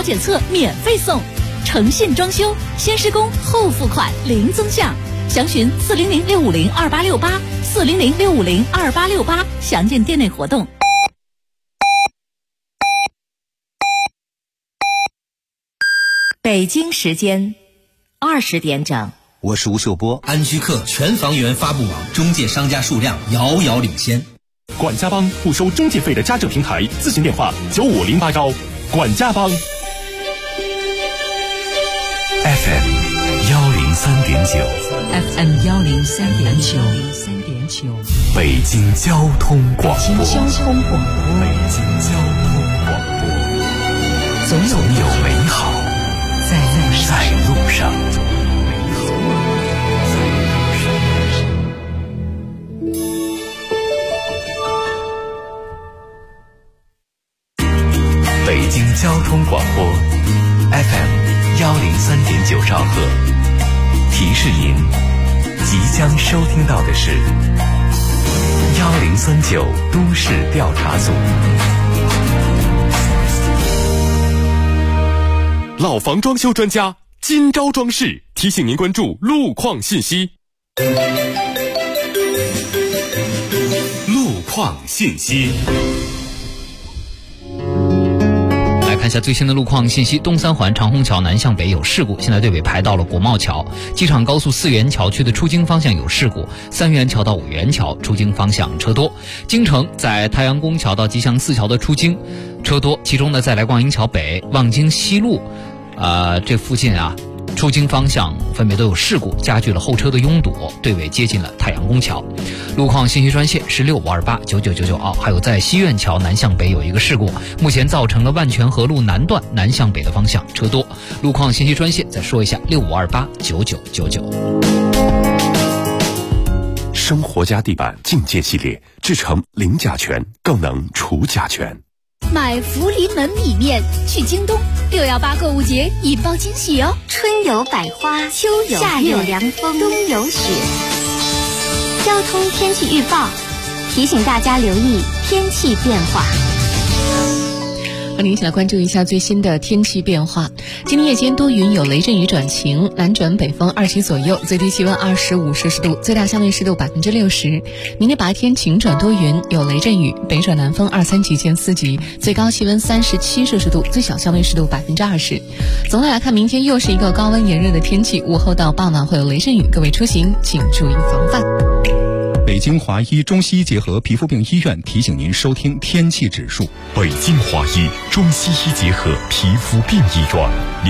检测免费送，诚信装修，先施工后付款零增项。详询400-650-2868，400-650-2868，详见店内活动。北京时间20点整。 我是吴秀波。 安居客全房源发布网中介商家数量遥遥领先。 管家帮不收中介费的家政平台，咨询电话95081。管家帮。 FM 103.9，FM 103.9， 北京交通广播， 北京交通广播，总有美好在路上。 北京交通广播 FM 103.9兆赫，提示您即将收听到的是1039都市调查组。 老房装修专家今朝装饰提醒您关注路况信息。路况信息。 看一下最新的路况信息，东三环长虹桥南向北有事故，现在队尾排到了国贸桥。机场高速4元桥区的出京方向有事故，3元桥到5元桥出京方向车多。京城在太阳宫桥到吉祥寺桥的出京车多，其中呢在来广营桥北、望京西路这附近出京方向分别都有事故，加剧了后车的拥堵，队尾接近了太阳宫桥。路况信息专线是65289999，还有在西苑桥南向北有一个事故，目前造成了万泉河路南段南向北的方向车多。路况信息专线再说一下65289999。 生活家地板境界系列制成零甲醛，更能除甲醛。 买福临门米面去京东，618购物节引爆惊喜哦！ 春有百花，秋有夏有凉风，冬有雪。交通天气预报提醒大家留意天气变化。 和您一起来关注一下最新的天气变化。今天夜间多云，有雷阵雨转晴，南转北风2级左右，最低气温25摄氏度，最大相对湿度60%。明天白天晴转多云，有雷阵雨，北转南风2、3级见4级，最高气温37摄氏度，最小相对湿度20%。总的来看，明天又是一个高温炎热的天气，午后到傍晚会有雷阵雨，各位出行请注意防范。 北京华医中西医结合皮肤病医院提醒您收听天气指数。 北京华医中西医结合皮肤病医院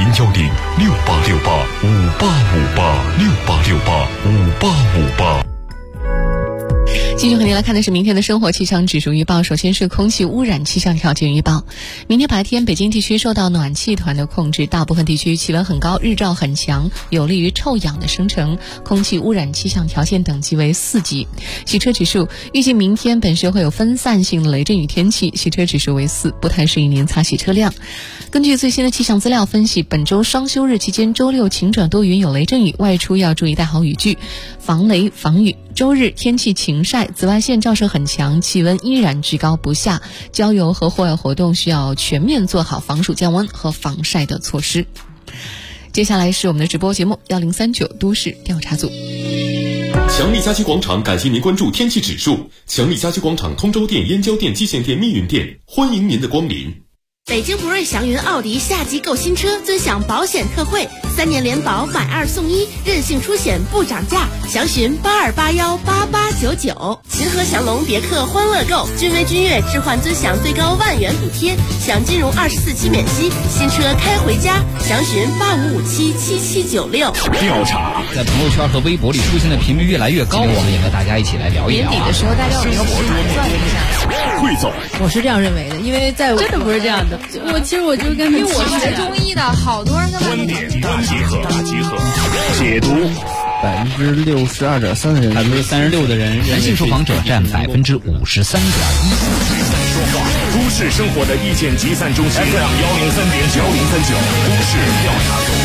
，0106868585858，668685858。 继续和您来看的是明天的生活气象指数预报。首先是空气污染气象条件预报。明天白天北京地区受到暖气团的控制，大部分地区气温很高，日照很强，有利于臭氧的生成，空气污染气象条件等级为4级。洗车指数预计明天本市会有分散性的雷阵雨天气，洗车指数为4，不太适宜您擦洗车辆。根据最新的气象资料分析，本周双休日期间，周六晴转多云有雷阵雨，外出要注意带好雨具，防雷防雨。周日天气晴晒，紫外线照射很强，气温依然居高不下，郊游和户外活动需要全面做好防暑降温和防晒的措施。接下来是我们的直播节目1039都市调查组。 强力家居广场感谢您关注天气指数。强力家居广场通州店、燕郊店、蓟县店、密云店，欢迎您的光临。 北京博瑞祥云奥迪夏季购新车尊享保险特惠，3年联保买2送1，任性出险不涨价，详询82818899。秦河祥龙别克欢乐购，君威君越置换尊享最高10000元补贴，享金融24期免息，新车开回家，详询85577796。 调查在朋友圈和微博里出现的频率越来越高，我们也和大家一起来聊一聊。 年底的时候，大家有没有盘算一下？ 汇总， 我是这样认为的，因为在真的不是这样的。其实我就跟因为我是学中医的，好多人他们观点大结合，解读。 62.3%的人 ，36%的人，男性受访者占53.1%。 说话，都市生活的意见集散中心 FM 103.9都市调查组。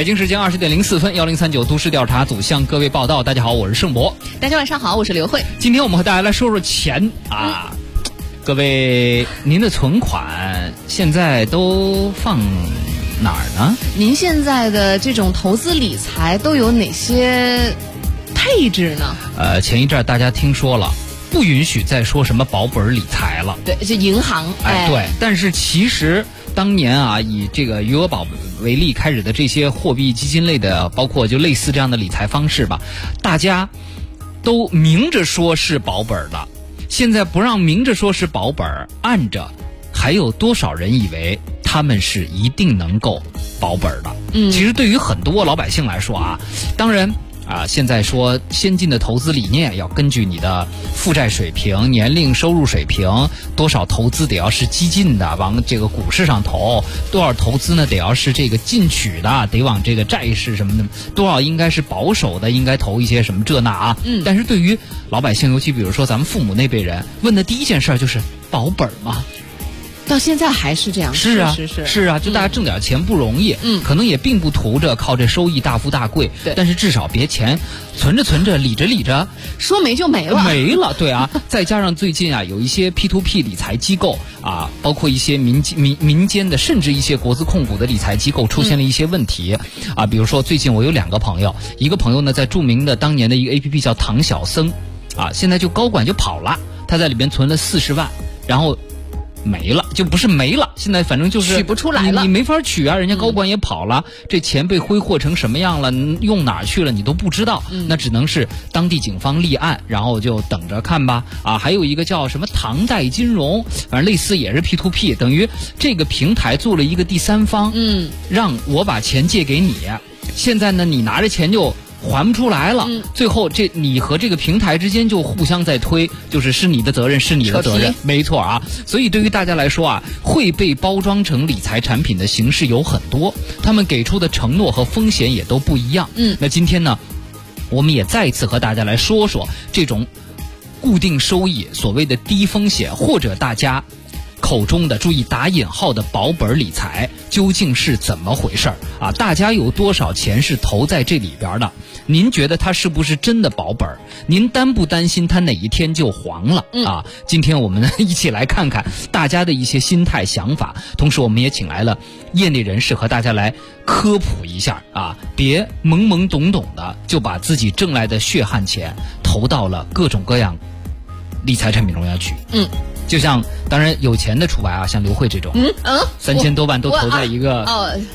北京时间20点04分，1039都市调查组向各位报道。大家好，我是盛博。 大家晚上好，我是刘慧。 今天我们和大家来说说钱啊。各位，您的存款现在都放哪儿呢？ 您现在的这种投资理财都有哪些配置呢？ 前一阵大家听说了，不允许再说什么保本理财了。 对，是银行。 对。但是其实当年啊，以这个余额宝为例开始的这些货币基金类的，包括就类似这样的理财方式吧，大家都明着说是保本的。现在不让明着说是保本，暗着还有多少人以为他们是一定能够保本的？其实对于很多老百姓来说啊，当然现在说先进的投资理念要根据你的负债水平、年龄、收入水平，多少投资得要是激进的，往这个股市上投；多少投资呢，得要是这个进取的，得往这个债市什么的；多少应该是保守的，应该投一些什么这那啊。但是对于老百姓，尤其比如说咱们父母那辈人，问的第一件事就是保本吗？ 到现在还是这样。 是啊，就大家挣点钱不容易，可能也并不图着靠这收益大富大贵，但是至少别钱存着理着， 说没就没了， 对啊。再加上最近啊，有一些 P2P 理财机构啊，包括一些民间的，甚至一些国资控股的理财机构出现了一些问题啊。比如说最近我有2个朋友，一个朋友呢在著名的当年的一个 APP 叫唐小僧啊，现在就高管就跑了，他在里边存了40万，然后没了，就不是没了，现在反正就是取不出来了， 你没法取啊，人家高管也跑了，这钱被挥霍成什么样了，用哪儿去了你都不知道，那只能是当地警方立案，然后就等着看吧。还有一个叫什么唐代金融，反正类似也是 P2P， 等于这个平台做了一个第三方，让我把钱借给你，现在呢你拿着钱就还不出来了，最后你和这个平台之间就互相在推，是你的责任，是你的责任，没错啊。所以对于大家来说啊，会被包装成理财产品的形式有很多，他们给出的承诺和风险也都不一样。那今天呢，我们也再一次和大家来说说这种固定收益，所谓的低风险，或者大家口中的注意打引号的保本理财究竟是怎么回事啊？大家有多少钱是投在这里边的？您觉得它是不是真的保本？您担不担心它哪一天就黄了啊？今天我们一起来看看大家的一些心态想法，同时我们也请来了业内人士和大家来科普一下啊，别懵懵懂懂的就把自己挣来的血汗钱投到了各种各样理财产品中要去。就像当然有钱的除外啊，像刘慧这种3000多万都投在一个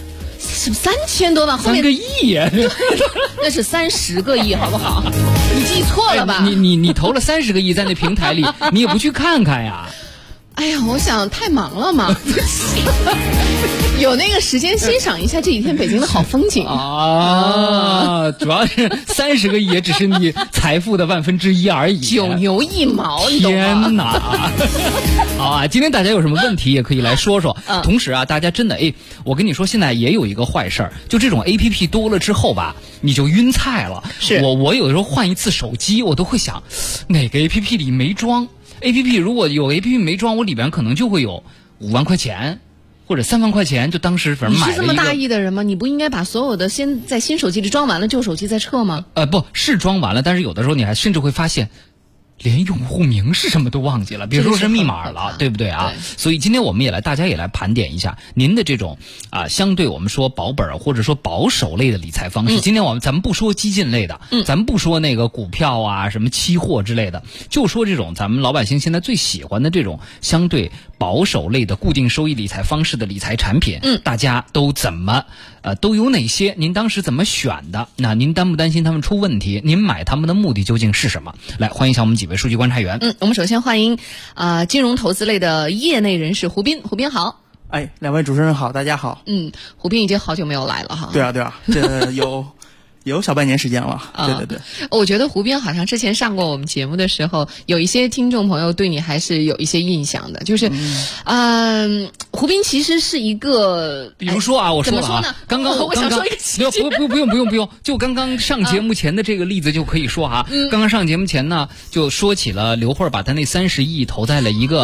3000多万，后面 3个亿呀， 那是30个亿，好不好？你记错了吧？ 你投了30个亿在那平台里，你也不去看看呀？ 哎呀，我想太忙了嘛，有那个时间欣赏一下这几天北京的好风景啊！主要是30个亿也只是你财富的1/1000而已 ，9牛1毛， 天哪！好啊，今天大家有什么问题也可以来说说。同时啊，大家真的我跟你说，现在也有一个坏事儿，就这种 APP 多了之后吧，你就晕菜了。 是我有的时候换一次手机，我都会想哪个 APP 里没装。APP 如果有 APP 没装，我里边可能就会有5万块钱或者3万块钱，就当时反正买了一个。 你是这么大意的人吗？你不应该把所有的先在新手机里装完了，旧手机再撤吗？ 不是装完了，但是有的时候你还甚至会发现连用户名是什么都忘记了，别说是密码了，对不对啊？所以今天我们大家也来盘点一下您的这种相对我们说保本或者说保守类的理财方式。今天咱们不说激进类的，咱们不说那个股票啊什么期货之类的，就说这种咱们老百姓现在最喜欢的这种相对保守类的固定收益理财方式的理财产品，大家都怎么都有哪些？您当时怎么选的？那您担不担心他们出问题？您买他们的目的究竟是什么？来，欢迎一下我们几位数据观察员。 我们首先欢迎金融投资类的业内人士胡斌。胡斌好。 两位主持人好，大家好。 胡斌已经好久没有来了哈。 对啊，这有小半年时间了。对， 我觉得胡斌好像之前上过我们节目的时候，有一些听众朋友对你还是有一些印象的，就是胡斌其实是一个， 比如说我说了怎么说呢？ 刚刚我想说一个奇迹， 不用，就刚刚上节目前的这个例子就可以说刚刚上节目前呢，就说起了刘慧把他那30亿投在了一个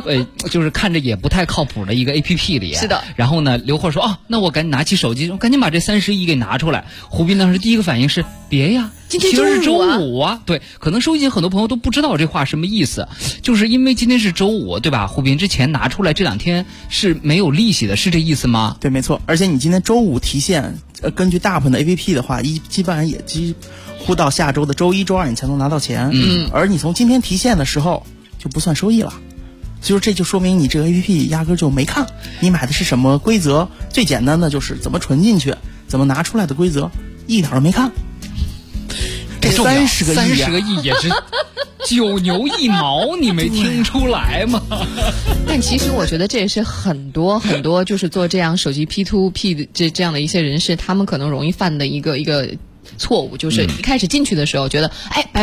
就是看着也不太靠谱的一个 APP 里。 是的。 然后呢，刘慧说那我赶紧拿起手机，赶紧把这31给拿出来。胡斌当时第一个反应是别呀， 今天是周五啊。对，可能收音机很多朋友都不知道这话什么意思，就是因为今天是周五，对吧？胡斌之前拿出来这2天是没有利息的，是这意思吗？ 对，没错。而且你今天周五提现，根据大部分的 APP 的话，基本上也几乎到下周的周1、周2你才能拿到钱。而你从今天提现的时候就不算收益了。所以说这就说明你这个 APP 压根就没看，你买的是什么规则？最简单的就是怎么存进去，怎么拿出来的规则，一点都没看。这 30个亿也是9牛1毛，你没听出来吗？ 但其实我觉得这也是很多就是做这样手机 P2P 的这样的一些人士，他们可能容易犯的一个错误，就是一开始进去的时候觉得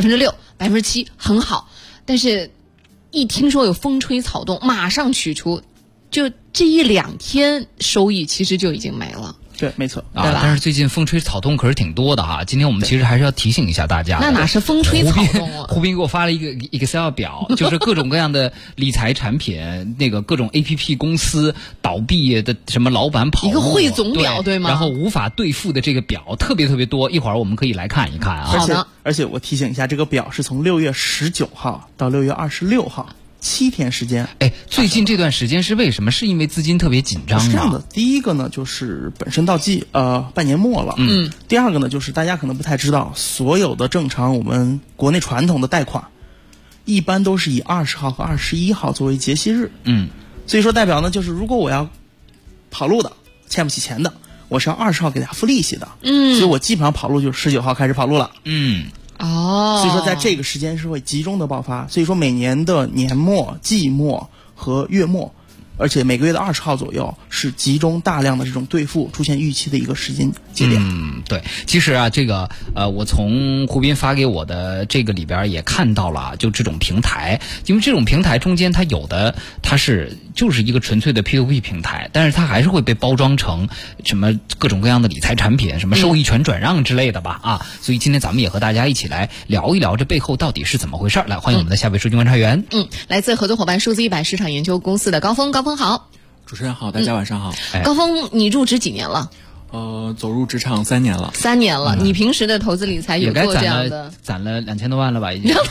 6%、7%很好，但是一听说有风吹草动，马上取出，就这1-2天收益其实就已经没了。 对，没错啊。但是最近风吹草动可是挺多的哈。今天我们其实还是要提醒一下大家。 那哪是风吹草动啊？ 胡斌给我发了一个 Excel 表，就是各种各样的理财产品，那个各种 APP 公司倒闭的什么老板跑路， 一个汇总表 对吗？ 然后无法兑付的这个表特别多，一会儿我们可以来看一看啊。 好的。 而且我提醒一下，这个表是从6月19号到6月26号。7天时间。 最近这段时间是为什么？是因为资金特别紧张吗？ 是这样的，第一个呢就是本身到季半年末了。第二个呢就是大家可能不太知道，所有的正常我们国内传统的贷款，一般都是以20号和21号作为结息日。所以说代表呢就是如果我要跑路的，欠不起钱的，我是要20号给他付利息的。所以我基本上跑路就是19号开始跑路了。所以说在这个时间是会集中的爆发，所以说每年的年末、季末和月末，而且每个月的20号左右是集中大量的这种兑付出现预期的一个时间节点。 对，其实啊，这个我从胡斌发给我的这个里边也看到了，就这种平台，因为这种平台中间它有的它就是一个纯粹的 P2P 平台，但是它还是会被包装成什么各种各样的理财产品，什么收益权转让之类的吧。所以今天咱们也和大家一起来聊一聊这背后到底是怎么回事。来，欢迎我们的下位数据观察员。 来自合作伙伴数字100市场研究公司的高峰好。 主持人好，大家晚上好。 高峰，你入职几年了？ 走入职场3年了。 3年了，你平时的投资理财有做这样的？ 攒了2000多万了吧已经。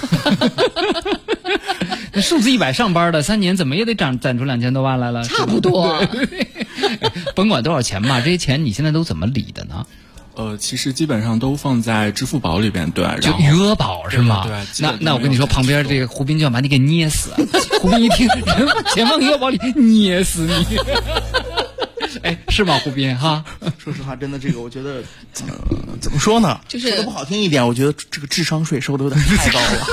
那数字100上班的3年怎么也得攒出2000多万来了？ 差不多。 甭管多少钱嘛，这些钱你现在都怎么理的呢？ 其实基本上都放在支付宝里边，对， 就余额宝是吗？ 对。 那我跟你说，旁边这个胡斌就要把你给捏死。胡斌一听，人把钱放余额宝里，捏死你。是吗，胡斌哈？ 说实话，真的这个我觉得，怎么说呢？ 就是说的不好听一点，我觉得这个智商税收的有点太高了。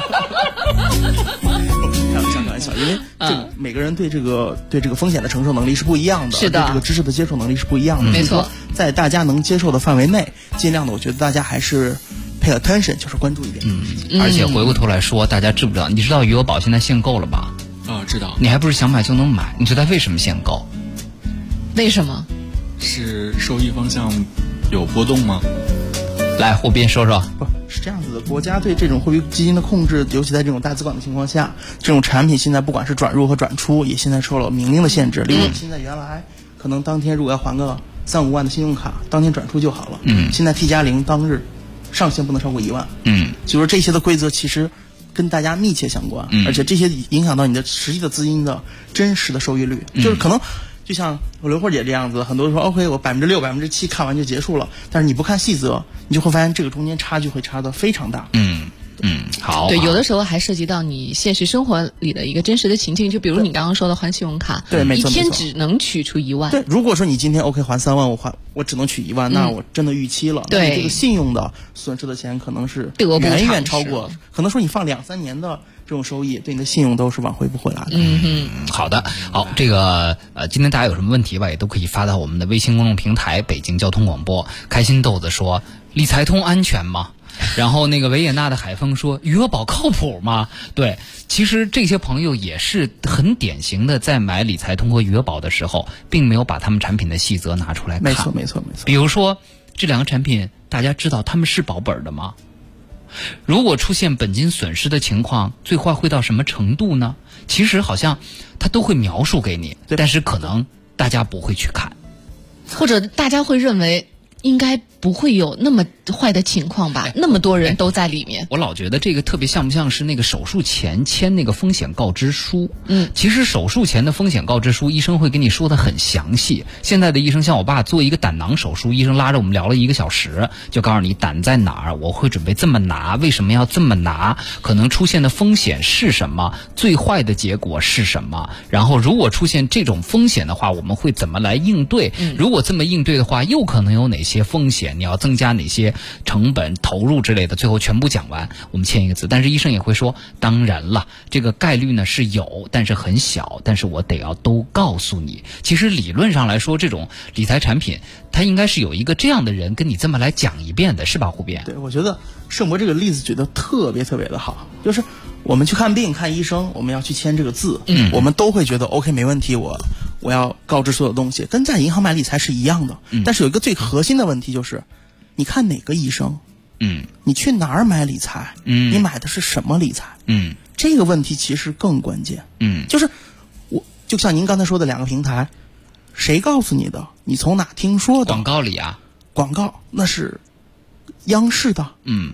开玩笑，因为每个人对这个风险的承受能力是不一样的， 是的， 对这个知识的接受能力是不一样的。 没错， 在大家能接受的范围内，尽量的，我觉得大家还是 pay attention， 就是关注一点。 而且回过头来说，大家知不知道？你知道余额宝现在限购了吧？ 知道。 你还不是想买就能买？你知道为什么限购？ 为什么？ 是收益方向有波动吗？ 来，胡斌说说。 不是这样子的，国家对这种货币基金的控制，尤其在这种大资管的情况下，这种产品现在不管是转入和转出，也现在受了明令的限制。例如现在原来可能当天如果要还个3-5万的信用卡，当天转出就好了。现在 T+0当日上限不能超过1万。就是这些的规则其实跟大家密切相关，而且这些影响到你的实际的资金的真实的收益率，就是可能。就像刘慧姐这样子，很多人说 OK， 我6%、7%看完就结束了，但是你不看细则，你就会发现这个中间差距会差得非常大。 好。 对，有的时候还涉及到你现实生活里的一个真实的情境，就比如你刚刚说的还信用卡， 对，没错， 一天只能取出1万。 对，如果说你今天 OK 还3万，我只能取1万，那我真的预期了。 对， 这个信用的损失的钱可能是远远超过，可能说你放2-3年的这种收益，对你的信用都是挽回不回来的。 好的，好，这个今天大家有什么问题吧，也都可以发到我们的微信公众平台北京交通广播。开心豆子说，理财通安全吗？然后那个维也纳的海风说，余额宝靠谱吗？对，其实这些朋友也是很典型的，在买理财通和余额宝的时候，并没有把他们产品的细则拿出来看。 没错。 比如说这2个产品，大家知道他们是保本的吗？ 如果出现本金损失的情况，最坏会到什么程度呢？其实好像他都会描述给你，但是可能大家不会去看， 或者大家会认为应该不会有那么坏的情况吧，那么多人都在里面。 我老觉得这个特别像不像是那个手术前签那个风险告知书。其实手术前的风险告知书医生会跟你说的很详细。现在的医生像我爸做一个胆囊手术，医生拉着我们聊了1个小时，就告诉你胆在哪儿，我会准备这么拿，为什么要这么拿，可能出现的风险是什么，最坏的结果是什么，然后如果出现这种风险的话，我们会怎么来应对，如果这么应对的话，又可能有哪些风险，你要增加哪些成本投入之类的，最后全部讲完，我们签一个字。但是医生也会说，当然了，这个概率呢是有，但是很小，但是我得要都告诉你。其实理论上来说，这种理财产品它应该是有一个这样的人跟你这么来讲一遍的，是吧，胡编？ 对，我觉得盛博这个例子举得特别特别的好，就是我们去看病看医生，我们要去签这个字，我们都会觉得 OK 没问题，我要告知所有东西，跟在银行买理财是一样的。但是有一个最核心的问题就是，你看哪个医生，你去哪儿买理财，你买的是什么理财，这个问题其实更关键。就是就像您刚才说的2个平台，谁告诉你的？你从哪听说的？ 广告里啊， 广告那是央视的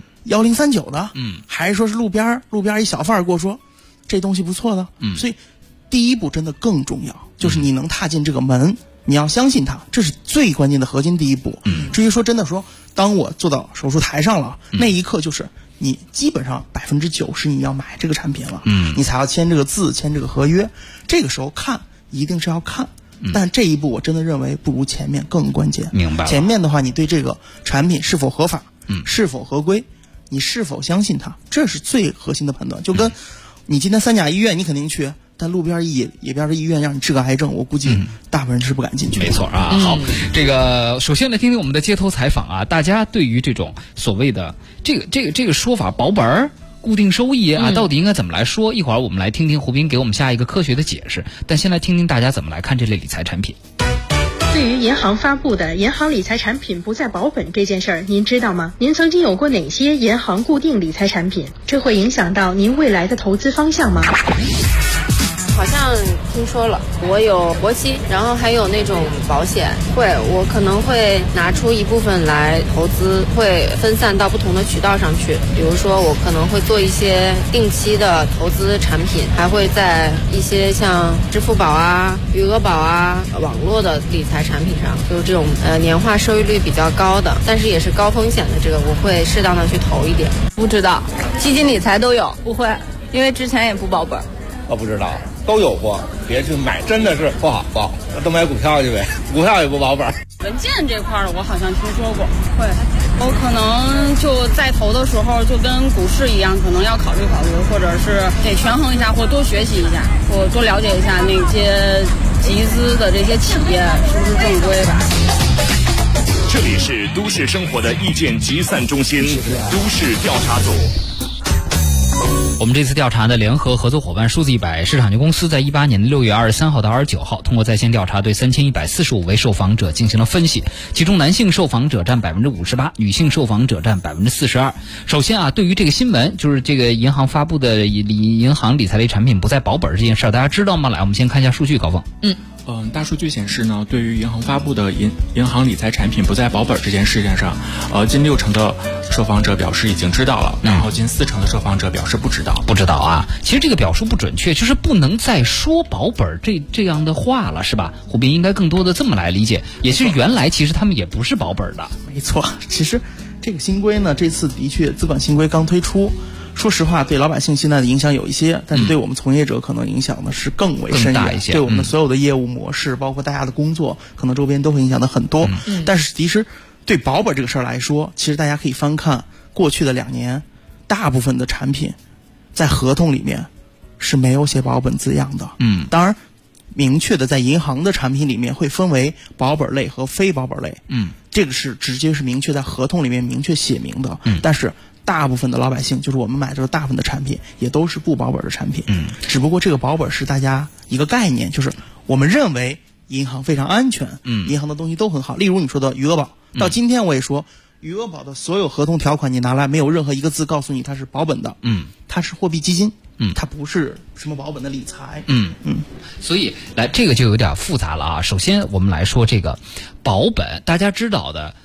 ，1039的，还是说是路边一小贩跟我说这东西不错的，所以第一步真的更重要，就是你能踏进这个门，你要相信它，这是最关键的核心第一步。至于说真的说，当我坐到手术台上了，那一刻就是你基本上90%你要买这个产品了，你才要签这个字，签这个合约。这个时候看一定是要看，但这一步我真的认为不如前面更关键。 明白了。 前面的话，你对这个产品是否合法，是否合规，你是否相信它，这是最核心的判断。就跟你今天3甲医院你肯定去，但路边野边的医院让你治个癌症，我估计大部分人是不敢进去的。 没错啊。好，这个首先来听听我们的街头采访啊，大家对于这种所谓的这个说法保本儿、固定收益啊，到底应该怎么来说？一会儿我们来听听胡斌给我们下一个科学的解释。但先来听听大家怎么来看这类理财产品。 对于银行发布的银行理财产品不再保本这件事儿，您知道吗？您曾经有过哪些银行固定理财产品？这会影响到您未来的投资方向吗？ 好像听说了，我有活期，然后还有那种保险，我可能会拿出一部分来投资，会分散到不同的渠道上去。比如说我可能会做一些定期的投资产品，还会在一些像支付宝啊、余额宝啊、网络的理财产品上，就是这种年化收益率比较高的，但是也是高风险的，这个我会适当的去投一点。 不知道，基金理财都有，不会，因为之前也不保本。 我不知道，都有过，别去买，真的是不好，都买股票去呗，股票也不保本。 文件这块我好像听说过，会，我可能就在投的时候就跟股市一样，可能要考虑考虑，或者是得权衡一下，或多学习一下，或多了解一下那些集资的这些企业是不是正规吧。 这里是都市生活的意见集散中心，都市调查组。 我们这次调查的联合合作伙伴数字100市场局公司在18年的6月23号到29号，通过在线调查对3145位受访者进行了分析，其中男性受访者占58%，女性受访者占42%。首先啊，对于这个新闻，就是这个银行发布的银行理财类产品不再保本这件事，大家知道吗？来，我们先看一下数据，高峰。 大数据显示呢，对于银行发布的银行理财产品不再保本这件事情上，近60%的受访者表示已经知道了，然后近40%的受访者表示不知道啊。其实这个表述不准确，就是不能再说保本这样的话了，是吧？胡斌应该更多的这么来理解，也是原来其实他们也不是保本的。 没错，其实这个新规呢，这次的确资管新规刚推出。说实话，对老百姓现在的影响有一些，但是对我们从业者可能影响的是更为深远，对我们所有的业务模式，包括大家的工作，可能周边都会影响的很多。但是其实对保本这个事儿来说，其实大家可以翻看过去的2年，大部分的产品在合同里面是没有写保本字样的。当然，明确的在银行的产品里面会分为保本类和非保本类。这个是直接是明确在合同里面明确写明的。但是大部分的老百姓，就是我们买这个大部分的产品，也都是不保本的产品。只不过这个保本是大家一个概念，就是我们认为银行非常安全，银行的东西都很好。例如你说的余额宝，到今天我也说， 余额宝的所有合同条款你拿来，没有任何一个字告诉你它是保本的。它是货币基金。它不是什么保本的理财。 所以来这个就有点复杂了啊。首先我们来说这个保本，大家知道的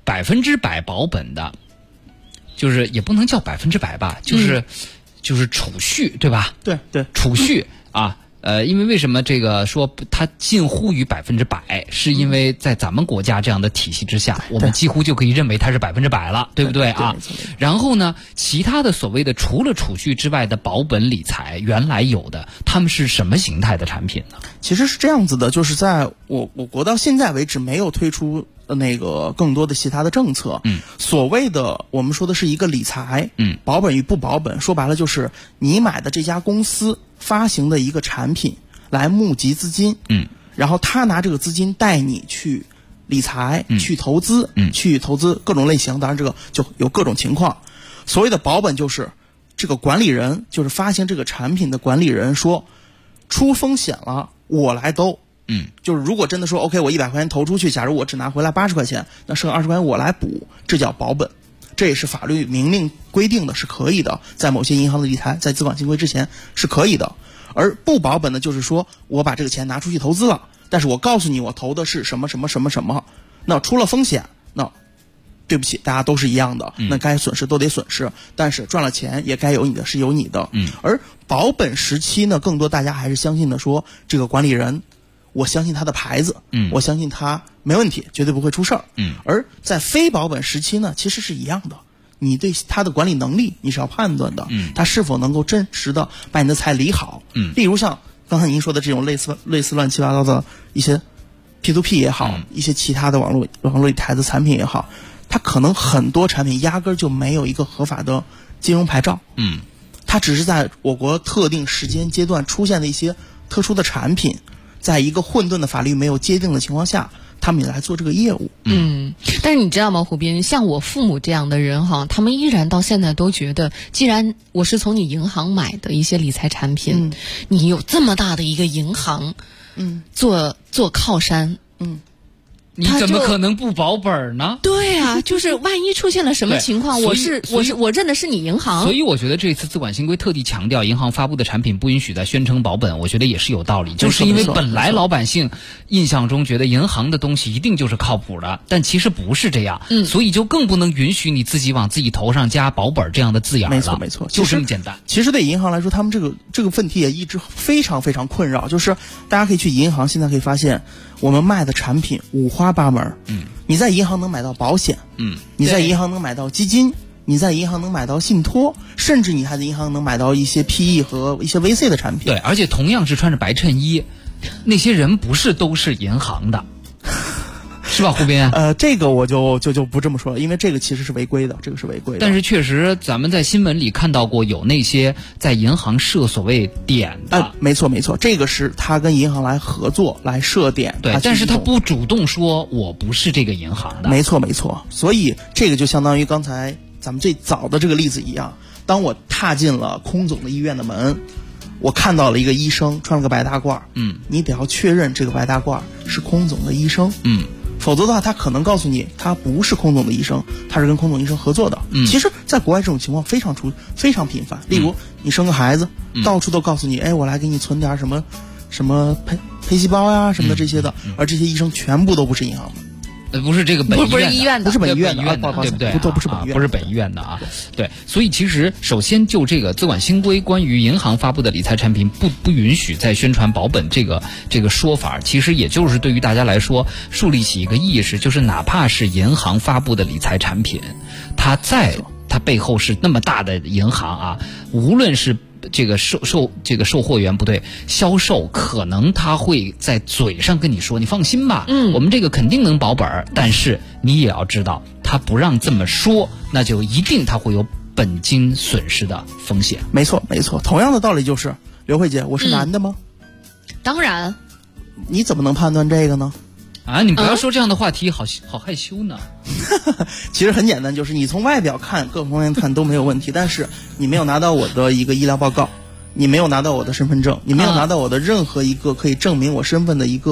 100%保本的，就是也不能叫100%吧，就是储蓄，对吧？ 对， 储蓄啊。因为为什么这个说它近乎于100%，是因为在咱们国家这样的体系之下，我们几乎就可以认为它是100%了，对不对啊？然后呢，其他的所谓的除了储蓄之外的保本理财，原来有的，他们是什么形态的产品呢？ 其实是这样子的，就是在我国到现在为止没有推出那个更多的其他的政策。所谓的我们说的是一个理财，保本与不保本，说白了就是你买的这家公司发行的一个产品来募集资金，然后他拿这个资金带你去理财，去投资，去投资各种类型，当然这个就有各种情况。所谓的保本就是这个管理人，就是发行这个产品的管理人说，出风险了我来兜。就是如果真的说 OK， 我100块钱投出去，假如我只拿回来80块钱，那剩20块钱我来补，这叫保本。这也是法律明令规定的，是可以的，在某些银行的理财，在资管新规之前是可以的。而不保本的就是说我把这个钱拿出去投资了，但是我告诉你我投的是什么什么什么什么，那出了风险，那对不起，大家都是一样的，那该损失都得损失，但是赚了钱也该有你的是有你的。而保本时期呢，更多大家还是相信的说这个管理人，我相信他的牌子，我相信他没问题，绝对不会出事儿。而在非保本时期呢，其实是一样的，你对他的管理能力你是要判断的，他是否能够真实的把你的财理好。例如像刚才您说的这种类似乱七八糟的一些 P2P 也好，一些其他的网络理财的产品也好，它可能很多产品压根儿就没有一个合法的金融牌照。它只是在我国特定时间阶段出现的一些特殊的产品，在一个混沌的法律没有界定的情况下，他们也来做这个业务。 但是你知道吗，胡斌，像我父母这样的人哈，他们依然到现在都觉得，既然我是从你银行买的一些理财产品，你有这么大的一个银行，做靠山， 你怎么可能不保本呢？ 对啊，就是万一出现了什么情况，我认的是你银行。 所以我觉得这次资管新规特地强调，银行发布的产品不允许再宣称保本，我觉得也是有道理。就是因为本来老百姓印象中觉得银行的东西一定就是靠谱的，但其实不是这样，所以就更不能允许你自己往自己头上加保本这样的字眼了。 没错， 就这么简单。 其实对银行来说，他们这个问题也一直非常非常困扰，就是大家可以去银行，现在可以发现我们卖的产品五花八门。你在银行能买到保险，你在银行能买到基金，你在银行能买到信托，甚至你还在银行能买到一些 PE 和一些 VC 的产品。 对，而且同样是穿着白衬衣，那些人不是都是银行的。是吧，胡斌？ 这个我就不这么说了，因为这个其实是违规的， 但是确实，咱们在新闻里看到过有那些在银行设所谓点的。 没错，这个是他跟银行来合作来设点。 对，但是他不主动说我不是这个银行的。 没错，所以这个就相当于刚才咱们最早的这个例子一样，当我踏进了空总的医院的门，我看到了一个医生穿了个白大褂，你得要确认这个白大褂是空总的医生，否则的话，他可能告诉你他不是空总的医生，他是跟空总医生合作的。其实，在国外这种情况非常频繁。例如，你生个孩子，到处都告诉你，我来给你存点什么胚细胞呀什么的这些的，而这些医生全部都不是银行的。 不是这个本医院的， 不是本医院的， 对不对？ 不是本医院， 不是本医院的啊。对，所以其实首先就这个资管新规关于银行发布的理财产品不允许再宣传保本这个说法，其实也就是对于大家来说树立起一个意识，就是哪怕是银行发布的理财产品，它背后是那么大的银行啊，无论是这个售货员不对，销售可能他会在嘴上跟你说，你放心吧，我们这个肯定能保本，但是你也要知道，他不让这么说，那就一定他会有本金损失的风险。 没错，同样的道理就是，刘慧姐，我是男的吗？ 当然。 你怎么能判断这个呢？ 啊，你不要说这样的话题，好害羞呢。 其实很简单，就是你从外表看，各方面看都没有问题，但是你没有拿到我的一个医疗报告，你没有拿到我的身份证，你没有拿到我的任何一个可以证明我身份的一个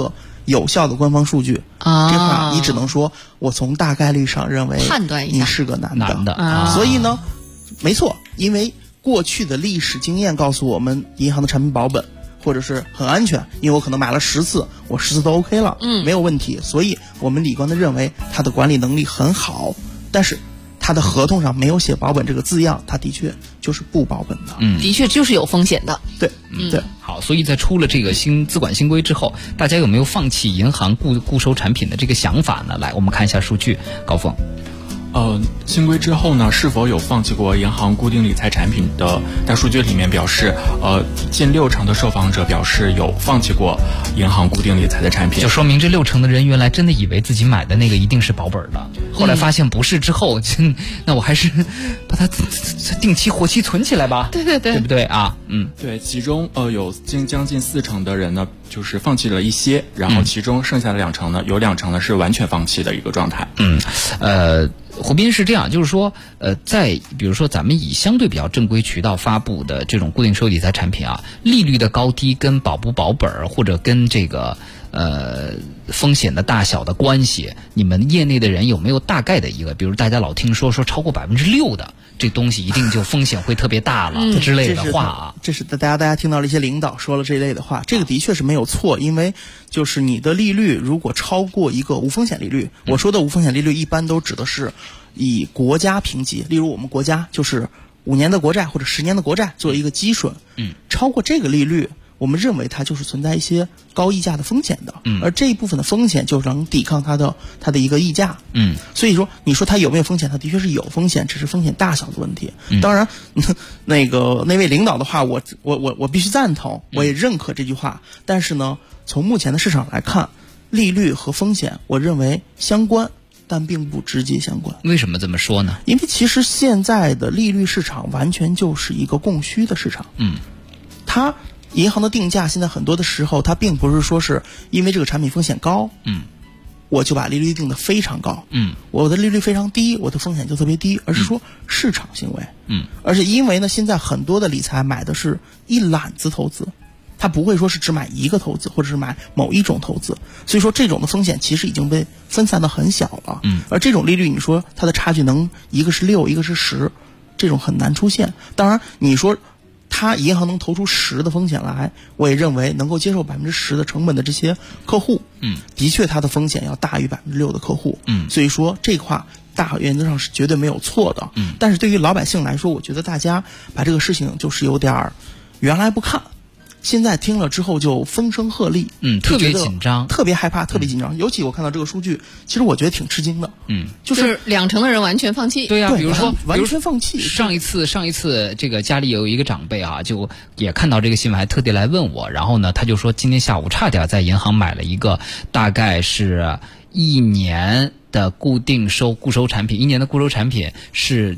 有效的官方数据啊。这话你只能说我从大概率上认为判断一下你是个男的所以呢，没错，因为过去的历史经验告诉我们，银行的产品保本或者是很安全，因为我可能买了10次，我10次都 OK 了，没有问题，所以我们理观的认为它的管理能力很好，但是它的合同上没有写保本这个字样，它的确就是不保本的， 的确就是有风险的， 对，对。 好，所以在出了这个新资管新规之后，大家有没有放弃银行固收产品的这个想法呢？来，我们看一下数据，高峰。 新规之后呢，是否有放弃过银行固定理财产品的大数据里面表示，近60%的受访者表示有放弃过银行固定理财的产品， 就说明这60%的人原来真的以为自己买的那个一定是保本的，后来发现不是之后，那我还是把它定期活期存起来吧，对不对啊？ 对，其中有将近40%的人呢，就是放弃了一些，然后其中剩下的2%呢，有2%呢是完全放弃的一个状态。 胡斌是这样，就是说，在比如说咱们以相对比较正规渠道发布的这种固定收益理财产品啊，利率的高低跟保不保本或者跟这个风险的大小的关系，你们业内的人有没有大概的一个？比如大家老听说超过6%的这东西一定就风险会特别大了之类的话啊。 这是大家听到了一些领导说了这类的话，这个的确是没有错，因为就是你的利率如果超过一个无风险利率，我说的无风险利率一般都指的是以国家评级，例如我们国家就是5年的国债或者10年的国债作为一个基准，超过这个利率，我们认为它就是存在一些高溢价的风险的，而这一部分的风险就能抵抗它的一个溢价，所以说你说它有没有风险，它的确是有风险，只是风险大小的问题。当然，那位领导的话，我必须赞同，我也认可这句话。但是呢，从目前的市场来看，利率和风险，我认为相关，但并不直接相关。 为什么这么说呢？ 因为其实现在的利率市场完全就是一个供需的市场，它银行的定价现在很多的时候，它并不是说是因为这个产品风险高，我就把利率定得非常高，我的利率非常低，我的风险就特别低，而是说市场行为，而且因为呢，现在很多的理财买的是一揽子投资，它不会说是只买一个投资或者是买某一种投资，所以说这种的风险其实已经被分散的很小了，而这种利率你说它的差距能一个是6，一个是10，这种很难出现。当然你说它银行能投出10的风险来，我也认为能够接受10%的成本的这些客户，的确它的风险要大于6%的客户，所以说这话大原则上是绝对没有错的，但是对于老百姓来说，我觉得大家把这个事情就是有点原来不看，现在听了之后就风声鹤唳， 特别紧张， 特别害怕，特别紧张。尤其我看到这个数据，其实我觉得挺吃惊的， 就是2%的人完全放弃。 对呀，比如说完全放弃。 上一次这个家里有一个长辈啊，就也看到这个新闻，还特地来问我，然后呢，他就说今天下午差点在银行买了一个大概是1年的固收产品，1年的固收产品是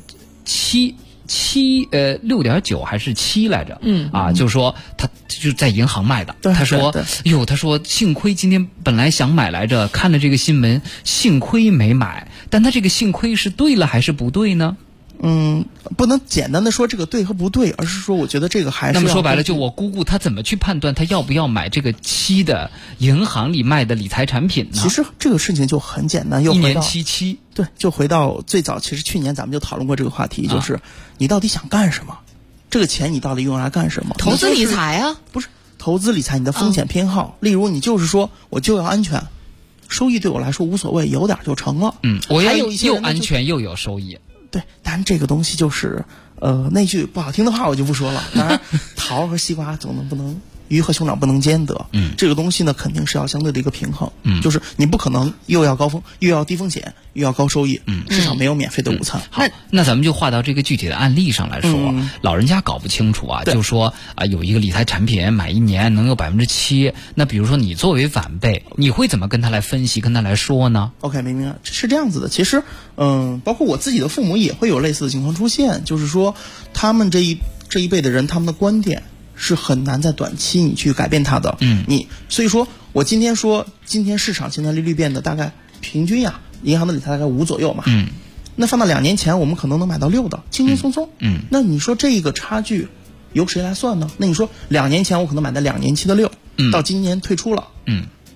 6.9还是7来着？就是说他就在银行卖的。他说，他说幸亏今天本来想买来着，看了这个新闻，幸亏没买。但他这个幸亏是对了还是不对呢？ 不能简单的说这个对和不对，而是说我觉得这个还是那么说白了，就我姑姑她怎么去判断她要不要买这个7的银行里卖的理财产品呢？ 其实这个事情就很简单，又 1年7， 对，就回到最早，其实去年咱们就讨论过这个话题，就是你到底想干什么？这个钱你到底用来干什么？ 投资理财啊， 不是投资理财，你的风险偏好，例如你就是说我就要安全，收益对我来说无所谓，有点就成了。 我要又安全又有收益。 对，但这个东西就是那句不好听的话我就不说了。当然，桃和西瓜不能鱼和熊掌不能兼得。这个东西呢肯定是要相对的一个平衡。就是你不可能又要高风又要低风险又要高收益。市场没有免费的午餐。 好，那咱们就划到这个具体的案例上来说。老人家搞不清楚啊，就说有一个理财产品买1年能有7%，那比如说你作为晚辈，你会怎么跟他来分析，跟他来说呢 ？OK， 明白，是这样子的。其实包括我自己的父母也会有类似的情况出现，就是说他们这一辈的人，他们的观点是很难在短期你去改变它的。所以说我今天市场现在利率变得大概平均银行的理财大概5左右嘛。那放到2年前，我们可能能买到6的，轻轻松松。那你说这个差距由谁来算呢？那你说2年前我可能买的2年期的6，到今年退出了。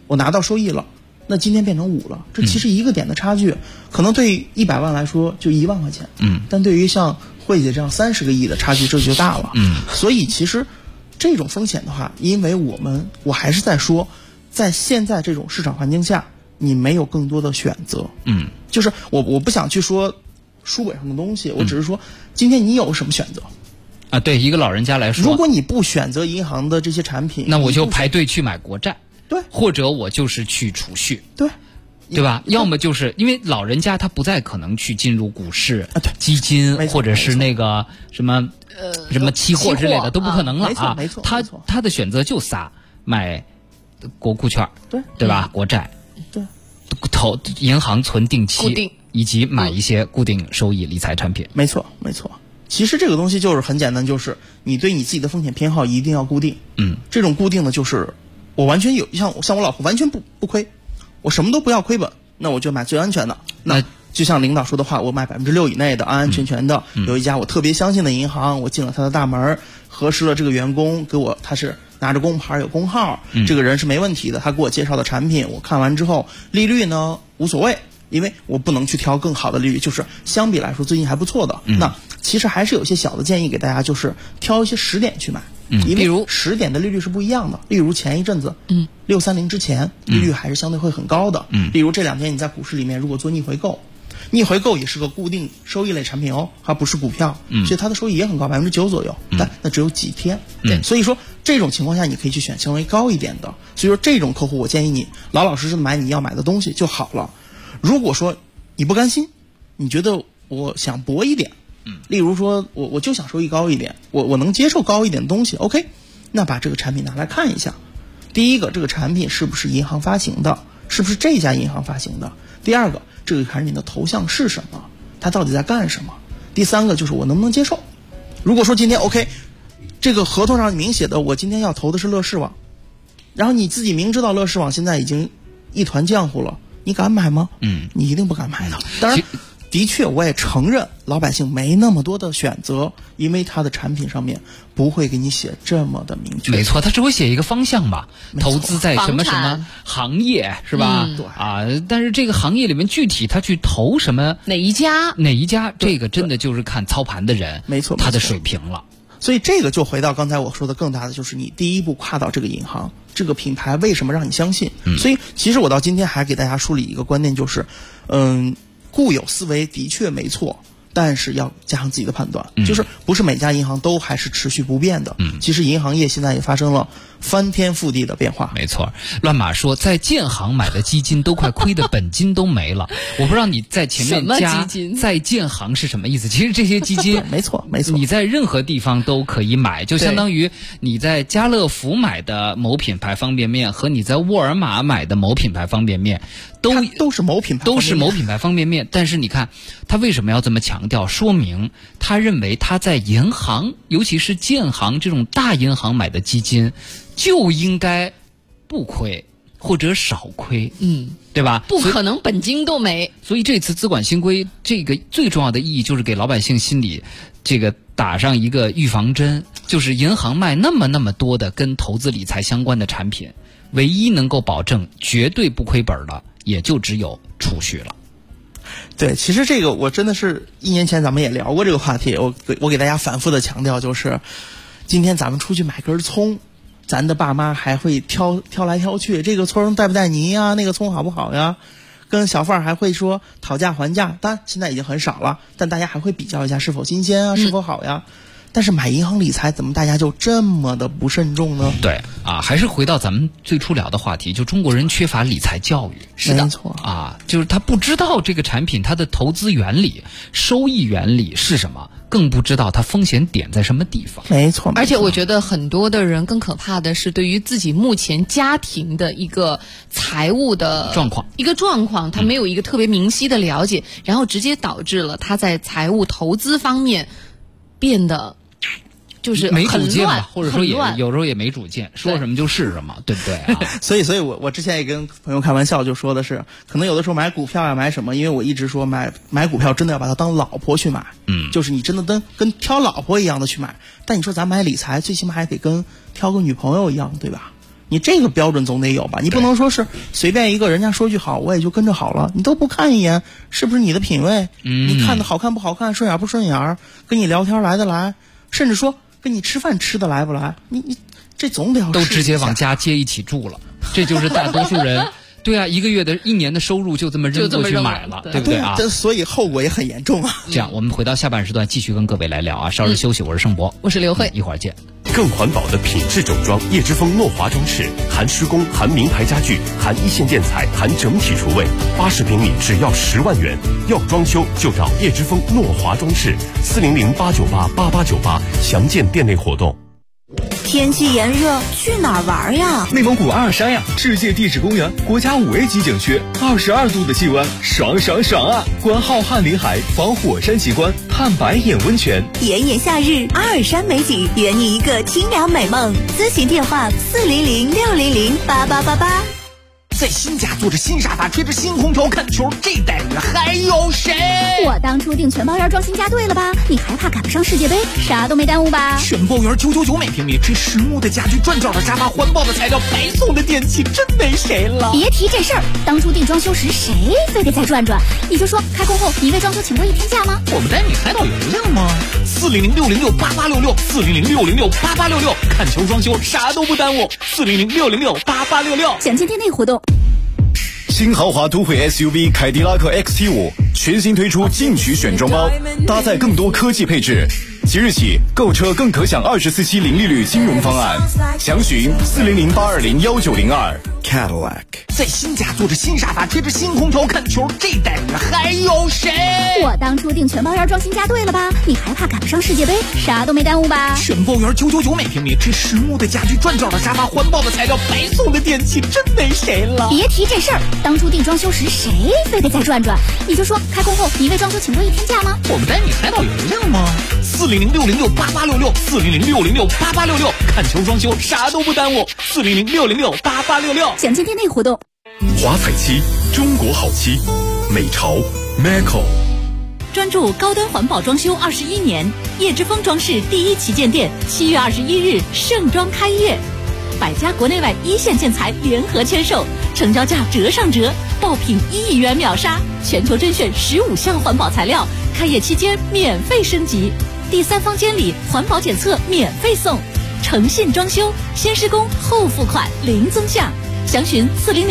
我拿到收益了，那今天变成5了，这其实1个点的差距，可能对于100万来说就1万块钱，但对于像慧姐这样30个亿的差距，这就大了，所以其实这种风险的话，因为我还是在说，在现在这种市场环境下，你没有更多的选择，就是我不想去说书本上的东西，我只是说今天你有什么选择啊？对一个老人家来说， 如果你不选择银行的这些产品， 那我就排队去买国债， 对， 或者我就是去储蓄， 对吧？要么就是因为老人家他不再可能去进入股市、基金，或者是那个什么期货之类的，都不可能了啊！ 没错， 他的选择就仨：买国库券，对吧？国债， 对， 投银行存定期，以及买一些固定收益理财产品。 没错。其实这个东西就是很简单，就是你对你自己的风险偏好一定要固定。这种固定的就是我完全有像我老婆完全不亏，我什么都不要亏本，那我就买最安全的。那就像领导说的话，我买6%以内的安安全全的，有一家我特别相信的银行，我进了他的大门，核实了这个员工给我他是拿着工牌有工号，这个人是没问题的，他给我介绍的产品我看完之后，利率呢无所谓，因为我不能去挑更好的利率，就是相比来说最近还不错的。那其实还是有些小的建议给大家，就是挑一些10点去买，因为10点的利率是不一样的。例如前一阵子，630之前利率还是相对会很高的。例如这2天你在股市里面如果做逆回购，逆回购也是个固定收益类产品哦，它不是股票，所以它的收益也很高，9%左右，但那只有几天。所以说这种情况下你可以去选相对高一点的。所以说这种客户我建议你老老实实买你要买的东西就好了。如果说你不甘心，你觉得我想搏一点，例如说我就想收益高一点，我能接受高一点的东西 ，OK， 那把这个产品拿来看一下。第一个，这个产品是不是银行发行的，是不是这家银行发行的？第二个，这个产品的头像是什么，它到底在干什么？第三个就是我能不能接受。如果说今天 OK， 这个合同上明写的我今天要投的是乐视网，然后你自己明知道乐视网现在已经一团浆糊了，你敢买吗？你一定不敢买的。当然的确我也承认老百姓没那么多的选择，因为它的产品上面不会给你写这么的明确。 没错，它只会写一个方向吧，投资在什么什么行业是吧？但是这个行业里面具体他去投什么哪一家， 这个真的就是看操盘的人， 没错， 他的水平了。 所以这个就回到刚才我说的更大的，就是你第一步跨到这个银行，这个品牌为什么让你相信？所以其实我到今天还给大家梳理一个观念，就是固有思维的确没错，但是要加上自己的判断，就是不是每家银行都还是持续不变的。其实银行业现在也发生了翻天覆地的变化。 没错，乱码说在建行买的基金都快亏的本金都没了。我不知道你在前面加在建行是什么意思？其实这些基金没错， 你在任何地方都可以买，就相当于你在家乐福买的某品牌方便面和你在沃尔玛买的某品牌方便面都是某品牌方便面。但是你看他为什么要这么强调？说明他认为他在银行，尤其是建行这种大银行买的基金就应该不亏或者少亏，对吧？ 不可能本金都没。 所以这次资管新规这个最重要的意义就是给老百姓心里这个打上一个预防针，就是银行卖那么多的跟投资理财相关的产品，唯一能够保证绝对不亏本的也就只有储蓄了。 对，其实这个我真的是1年前咱们也聊过这个话题，我给大家反复的强调，就是今天咱们出去买根葱，咱的爸妈还会挑来挑去，这个葱带不带泥呀，那个葱好不好呀，跟小贩还会说讨价还价，当然现在已经很少了，但大家还会比较一下是否新鲜啊，是否好呀。但是买银行理财怎么大家就这么的不慎重呢？ 对啊，还是回到咱们最初聊的话题，就中国人缺乏理财教育。 是的，没错啊，就是他不知道这个产品它的投资原理、收益原理是什么，更不知道它风险点在什么地方。 没错， 而且我觉得很多的人更可怕的是对于自己目前家庭的一个财务的状况，他没有一个特别明晰的了解，然后直接导致了他在财务投资方面变得就是没主见吧，或者说有时候也没主见，说什么就是什么，对不对啊？ 所以我之前也跟朋友开玩笑，就说的是，可能有的时候买股票呀买什么，因为我一直说买股票真的要把它当老婆去买，就是你真的跟挑老婆一样的去买。但你说咱买理财，最起码还得跟挑个女朋友一样，对吧？ 你这个标准总得有吧？你不能说是随便一个人家说句好，我也就跟着好了，你都不看一眼，是不是你的品味？你看的好看不好看，顺眼不顺眼，跟你聊天来得来，甚至说跟你吃饭吃得来不来？你这总得要都直接往家接一起住了，这就是大多数人。对啊，一年的收入就这么扔过去买了，对不对啊？ 所以后果也很严重啊。 这样，我们回到下半时段继续跟各位来聊啊。稍事休息，我是盛博， 我是刘慧， 一会儿见。 更环保的品质整装，叶之峰诺华装饰，含施工，含名牌家具，含一线建材，含整体厨卫，80平米只要10万元。要装修就找叶之峰诺华装饰，400-898-8898，详见店内活动。 天气炎热，去哪儿玩呀？ 内蒙古阿尔山呀，世界地质公园，国家5A 级景区，22度的气温，爽爽爽啊！观浩瀚林海，访火山奇观，探白眼温泉。 炎炎夏日，阿尔山美景，圆你一个清凉美梦。咨询电话400-600-8888。 在新家坐着新沙发，吹着新空调看球，这待遇还有谁？ 我当初订全包园装新家对了吧？你还怕赶不上世界杯？啥都没耽误吧？ 全包园999每平米，这实木的家具，转角的沙发，环保的材料，白送的电器，真没谁了。 别提这事儿，当初订装修时谁非得再转转？你就说开工后你为装修请过1天假吗？ 我们带你开导邮件吗？400-606-8866，400-606-8866，看球装修啥都不耽误，400-606-8866。 详见店内活动。 新豪华都会 SUV 凯迪拉克 XT5 全新推出进取选装包，搭载更多科技配置。即日起购车更可享24期零利率金融方案，详询400-820-1902。Cadillac。 在新家坐着新沙发，吹着新空调看球，这待遇还有谁？ 我当初订全包园装新家对了吧？你还怕赶不上世界杯？啥都没耽误吧？ 全包园999每平米，这实木的家具，转角的沙发，环保的材料，白送的电器，真没谁了。 别提这事儿，当初订装修时谁非得再转转？你就说开工后你为装修请过1天假吗？ 我们带你开导邮件吗？400-606-8866，400-606-8866，看球装修啥都不耽误，400-606-8866。 详见店内活动。 华彩漆，中国好漆，美潮 Maco。 专注高端环保装修21年，叶之峰装饰第1旗舰店7月21日盛装开业，100家国内外一线建材联合签售，成交价折上折，爆品1亿元秒杀，全球甄选15项环保材料，开业期间免费升级，第3方监理环保检测免费送，诚信装修，先施工后付款零增项，详询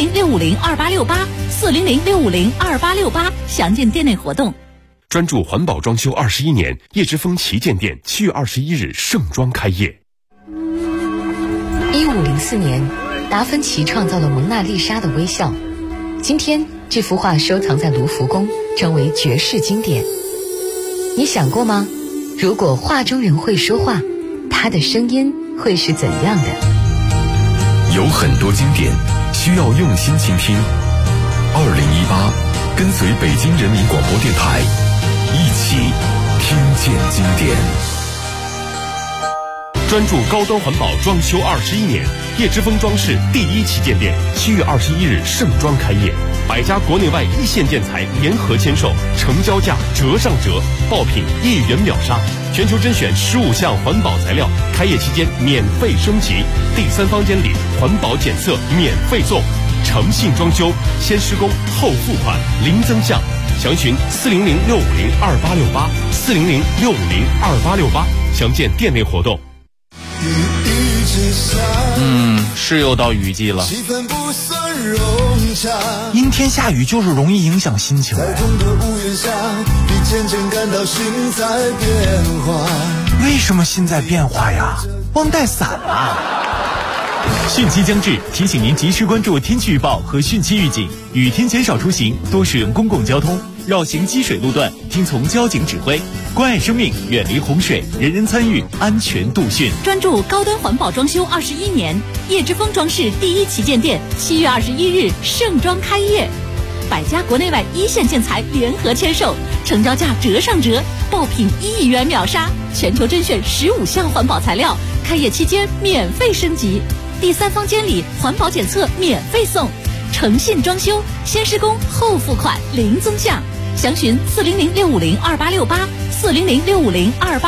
400-650-2868，400-650-2868，详见店内活动。 专注环保装修21年，叶之峰旗舰店7月21日盛装开业。 1504年，达芬奇创造了蒙娜丽莎的微笑。今天，这幅画收藏在卢浮宫，成为绝世经典。你想过吗？如果画中人会说话，他的声音会是怎样的？ 有很多经典需要用心倾听。2018，跟随北京人民广播电台，一起听见经典。 专注高端环保装修21年，叶之峰装饰第1旗舰店7月21日盛装开业，100家国内外一线建材联合签售，成交价折上折，爆品1亿元秒杀，全球甄选15项环保材料，开业期间免费升级，第3方监理环保检测免费送，诚信装修，先施工后付款零增项，详询400-650-2868，400-650-2868，详见店内活动。 是又到雨季了，阴天下雨就是容易影响心情。为什么心在变化呀？忘带伞了。汛期将至，提醒您及时关注天气预报和汛期预警，雨天减少出行，多使用公共交通，绕行积水路段，听从交警指挥，关爱生命，远离洪水，人人参与，安全度汛。 专注高端环保装修21年，叶之峰装饰第1旗舰店7月21日盛装开业，100家国内外一线建材联合签售，成交价折上折，爆品1亿元秒杀，全球甄选15项环保材料，开业期间免费升级，第3方监理环保检测免费送，诚信装修，先施工后付款零增项，详询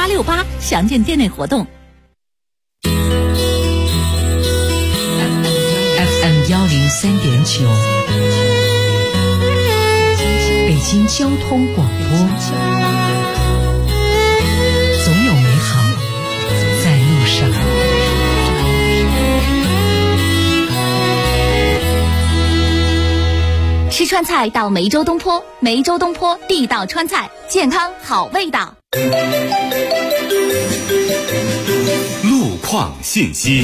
400-650-2868，400-650-2868，详见店内活动。 93.9，北京交通广播，总有美好在路上。 吃川菜到梅州东坡，梅州东坡地道川菜，健康好味道。 路况信息。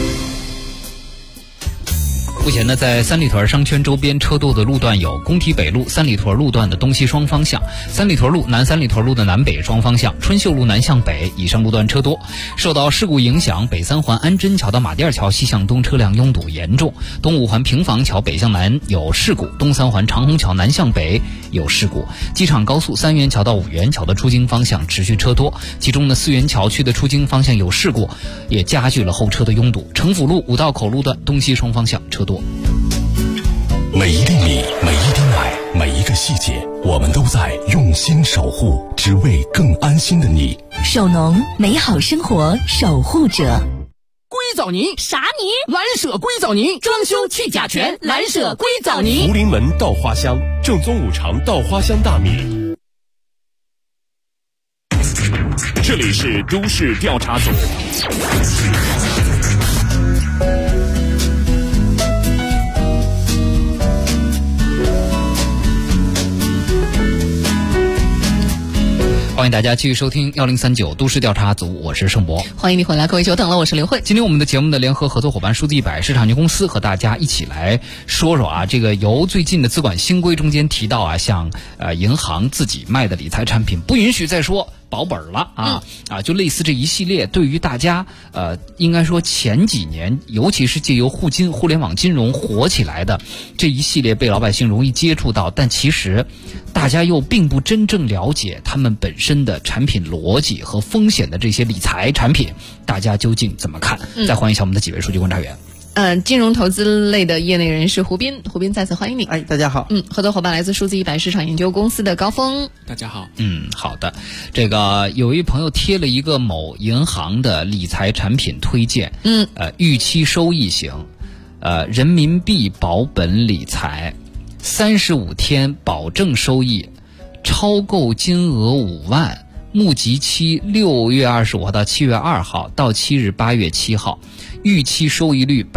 目前呢，在三里屯商圈周边车多的路段有工体北路三里屯路段的东西双方向，三里屯路南三里屯路的南北双方向，春秀路南向北以上路段车多。受到事故影响，北三环安贞桥到马甸桥西向东车辆拥堵严重，东五环平房桥北向南有事故，东三环长虹桥南向北有事故。机场高速三元桥到五元桥的出京方向持续车多，其中呢四元桥区的出京方向有事故，也加剧了后车的拥堵。城府路五道口路段东西双方向车多。 每一粒米，每一滴奶，每一个细节，我们都在用心守护，只为更安心的你。 首农，美好生活守护者。 硅藻泥啥泥？ 蓝舍硅藻泥，装修去甲醛，蓝舍硅藻泥。 福临门稻花香，正宗五常稻花香大米。 这里是都市调查组。 欢迎大家继续收听1039都市调查组，我是盛博。 欢迎你回来，各位久等了，我是刘慧。 今天我们的节目的联合合作伙伴数字100市场营公司和大家一起来说说啊，这个由最近的资管新规中间提到啊，像银行自己卖的理财产品不允许再说保本了啊，就类似这一系列对于大家应该说前几年尤其是借由互联网金融火起来的这一系列被老百姓容易接触到，但其实大家又并不真正了解他们本身的产品逻辑和风险的这些理财产品，大家究竟怎么看？再欢迎一下我们的几位数据观察员。 金融投资类的业内人士胡斌再次欢迎你。 哎，大家好。 合作伙伴来自数字100市场研究公司的高峰。 大家好。 好的。这个有一朋友贴了一个某银行的理财产品推荐，预期收益型，人民币保本理财，35天保证收益，超购金额5万，募集期6月25号到7月2号，到期日8月7号。预期收益率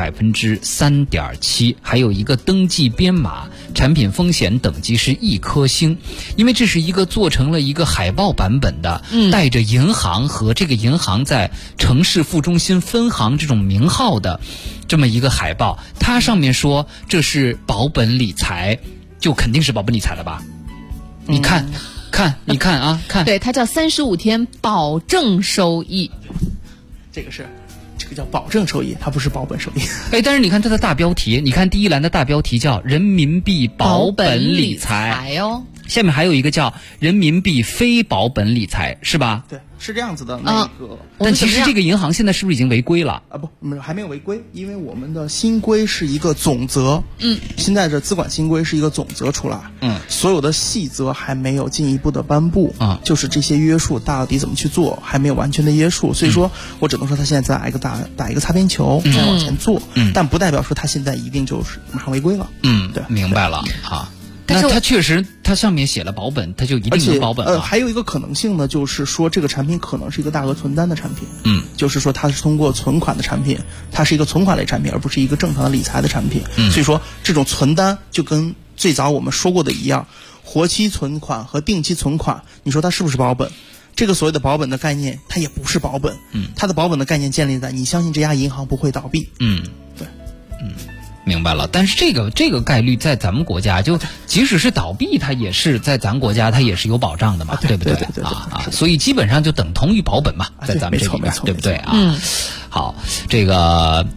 3.7%，还有一个登记编码，产品风险等级是1颗星。因为这是一个做成了一个海报版本的，带着银行和这个银行在城市副中心分行这种名号的这么一个海报，它上面说这是保本理财，就肯定是保本理财了吧？你看啊，看， 对，它叫35天保证收益， 这个叫保证收益，它不是保本收益。 但是你看它的大标题，你看第一栏的大标题叫人民币保本理财哦， 下面还有一个叫人民币非保本理财，是吧？ 对，是这样子的。那个， 但其实这个银行现在是不是已经违规了？ 不，还没有违规，因为我们的新规是一个总则。现在这资管新规是一个总则出来。所有的细则还没有进一步的颁布。就是这些约束到底怎么去做，还没有完全的约束。所以说我只能说他现在打一个擦边球，再往前做。但不代表说他现在一定就是马上违规了。 对，明白了啊。那它确实，它上面写了保本，它就一定能保本。 还有一个可能性呢，就是说这个产品可能是一个大额存单的产品。就是说它是通过存款的产品，它是一个存款类产品，而不是一个正常的理财的产品。所以说这种存单就跟最早我们说过的一样，活期存款和定期存款，你说它是不是保本？这个所谓的保本的概念，它也不是保本。它的保本的概念建立在你相信这家银行不会倒闭。对。 明白了，但是这个概率在咱们国家，就即使是倒闭，它也是在咱国家它也是有保障的嘛，对不对？ 对， 所以基本上就等同于保本嘛，在咱们这里边，对不对啊？好，这个